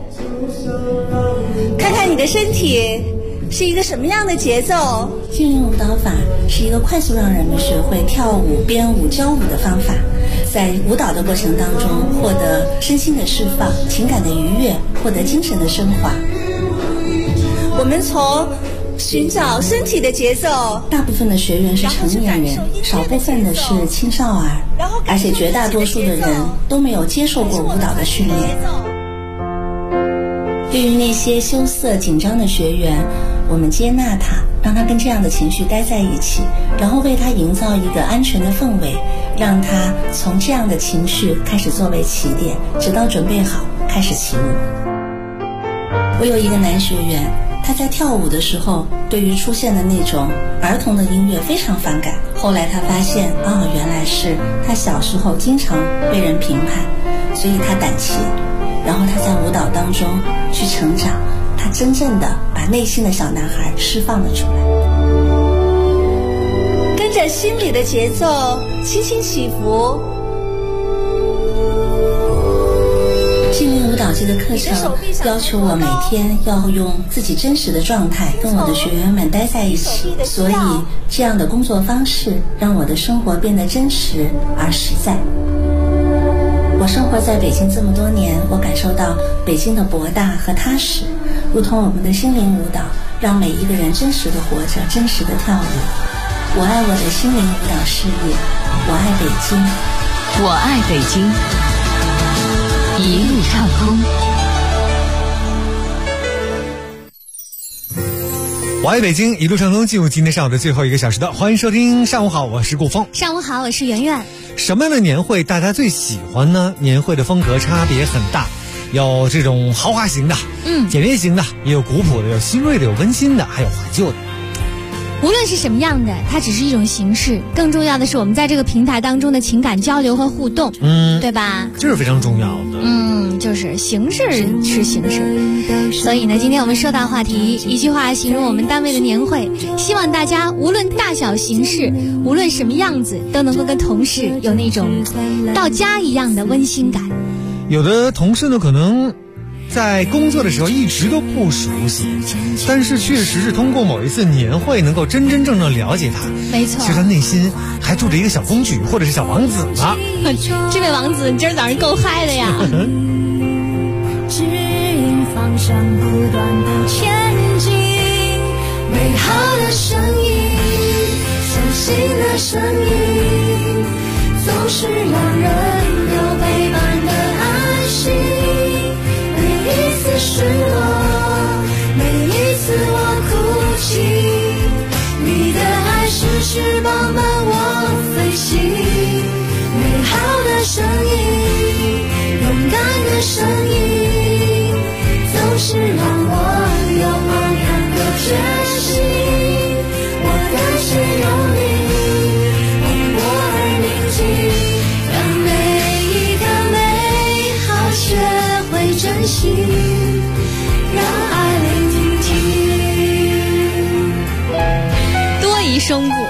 看看你的身体是一个什么样的节奏。 心灵舞蹈法是一个快速让人们学会跳舞、编舞、教舞的方法，在舞蹈的过程当中获得身心的释放、情感的愉悦，获得精神的升华。 我们从寻找身体的节奏， 大部分的学员是成年人，少部分的是青少儿，而且绝大多数的人都没有接受过舞蹈的训练。对于那些羞涩紧张的学员，我们接纳他， 让他跟这样的情绪待在一起，然后为他营造一个安全的氛围，让他从这样的情绪开始作为起点，直到准备好开始起舞。我有一个男学员，他在跳舞的时候对于出现的那种儿童的音乐非常反感，后来他发现原来是他小时候经常被人评判，所以他胆怯，然后他在舞蹈当中去成长，他真正的把内心的小男孩释放了出来， 跟着心里的节奏轻轻起伏。 心灵舞蹈这个课程要求我每天要用自己真实的状态跟我的学员们待在一起，所以这样的工作方式让我的生活变得真实而实在。我生活在北京这么多年，我感受到北京的博大和踏实，如同我们的心灵舞蹈，让每一个人真实的活着，真实的跳舞。我爱我的心灵舞蹈事业，我爱北京， 我爱北京，一路畅通。 我爱北京，一路畅通，进入今天上午的最后一个小时的，欢迎收听上午好，我是顾峰。 上午好，我是圆圆。 什么样的年会大家最喜欢呢？年会的风格差别很大，有这种豪华型的，简约型的，也有古朴的，有新锐的，有温馨的，还有怀旧的。 无论是什么样的，它只是一种形式，更重要的是我们在这个平台当中的情感交流和互动，对吧？ 这是非常重要的。 就是形式是形式。所以呢，今天我们说到话题，一句话形容我们单位的年会，希望大家无论大小形式，无论什么样子，都能够跟同事有那种到家一样的温馨感。 有的同事呢，可能在工作的时候一直都不熟悉，但是确实是通过某一次年会能够真真正正了解他。 没错， 其实他内心还住着一个小公举或者是小王子呢。 这位王子，你今儿早上够嗨的呀！ 指引方向，不断的前进，美好的声音，相信的声音，总是让人有陪伴的安心。每一次失落，每一次我哭泣，你的爱是翅膀伴我飞行。美好的声音，勇敢的声音，总是让我有茫然的决心。我感谢有你为我而宁静，让每一个美好学会珍惜，让爱聆听。 多一声部。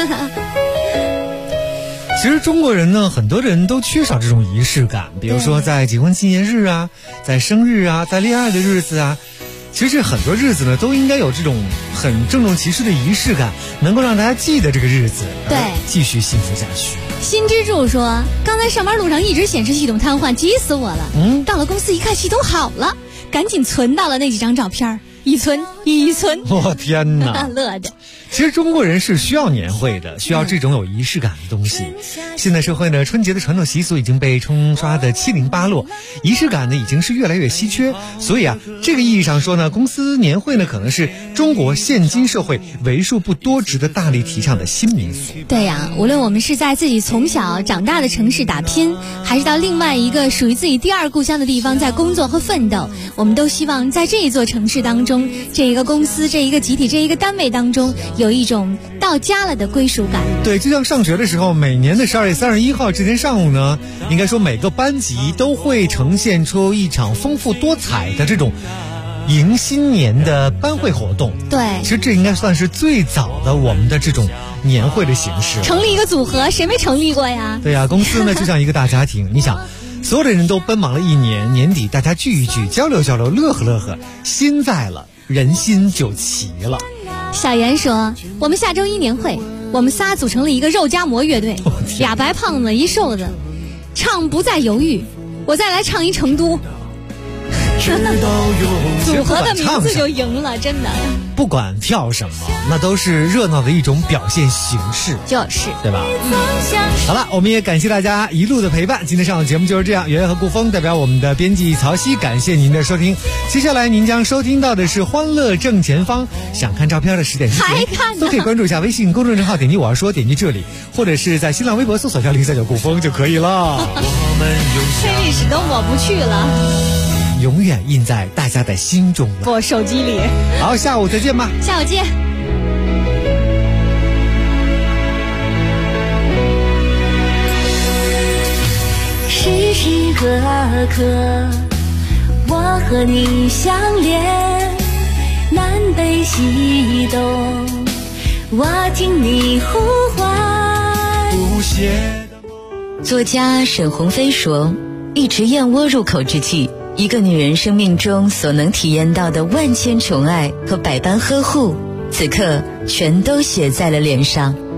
其实中国人呢，很多人都缺少这种仪式感，比如说在结婚纪念日啊，在生日啊，在恋爱的日子啊，其实这很多日子呢都应该有这种很郑重其事的仪式感，能够让大家记得这个日子， 对， 继续幸福下去。 新之助说，刚才上班路上一直显示系统瘫痪，急死我了。到了公司一看系统好了，赶紧存到了那几张照片，一存。 我天哪， 乐的。 其实中国人是需要年会的，需要这种有仪式感的东西。现代社会呢，春节的传统习俗已经被冲刷的七零八落，仪式感呢已经是越来越稀缺。所以这个意义上说呢，公司年会呢可能是中国现今社会为数不多值得大力提倡的新民俗。 对呀，无论我们是在自己从小长大的城市打拼，还是到另外一个属于自己第二故乡的地方在工作和奋斗，我们都希望在这一座城市当中，这一个公司，这一个集体，这一个单位当中，有一种到家了的归属感。 对，就像上学的时候，每年的12月31号这天上午呢，应该说每个班级都会呈现出一场丰富多彩的这种迎新年的班会活动。 对， 其实这应该算是最早的我们的这种年会的形式。 成立一个组合，谁没成立过呀？ 对呀，公司呢就像一个大家庭，你想所有的人都奔忙了一年，年底大家聚一聚，交流交流，乐呵乐呵，心在了，人心就齐了。 小妍说，我们下周一年会，我们仨组成了一个肉夹馍乐队，俩白胖子一瘦子，唱不再犹豫，我再来唱一成都。 组合的名字就赢了，真的。 不管跳什么，那都是热闹的一种表现形式， 就是对吧？好了，我们也感谢大家一路的陪伴。今天上午节目就是这样，圆圆和顾峰代表我们的编辑曹曦，感谢您的收听。接下来您将收听到的是《欢乐正前方》，想看照片的10点之前都可以关注一下微信公众账号，点击我要说，点击这里，或者是在新浪微博搜索039顾峰就可以了。 黑历史都抹不去了， 永远印在大家的心中了。 我手机里。 好，下午再见吧。 下午见。 时时刻刻，我和你相连，南北西东，我听你呼唤。 作家沈鸿飞说，一池燕窝入口之际，一个女人生命中所能体验到的万千宠爱和百般呵护，此刻全都写在了脸上。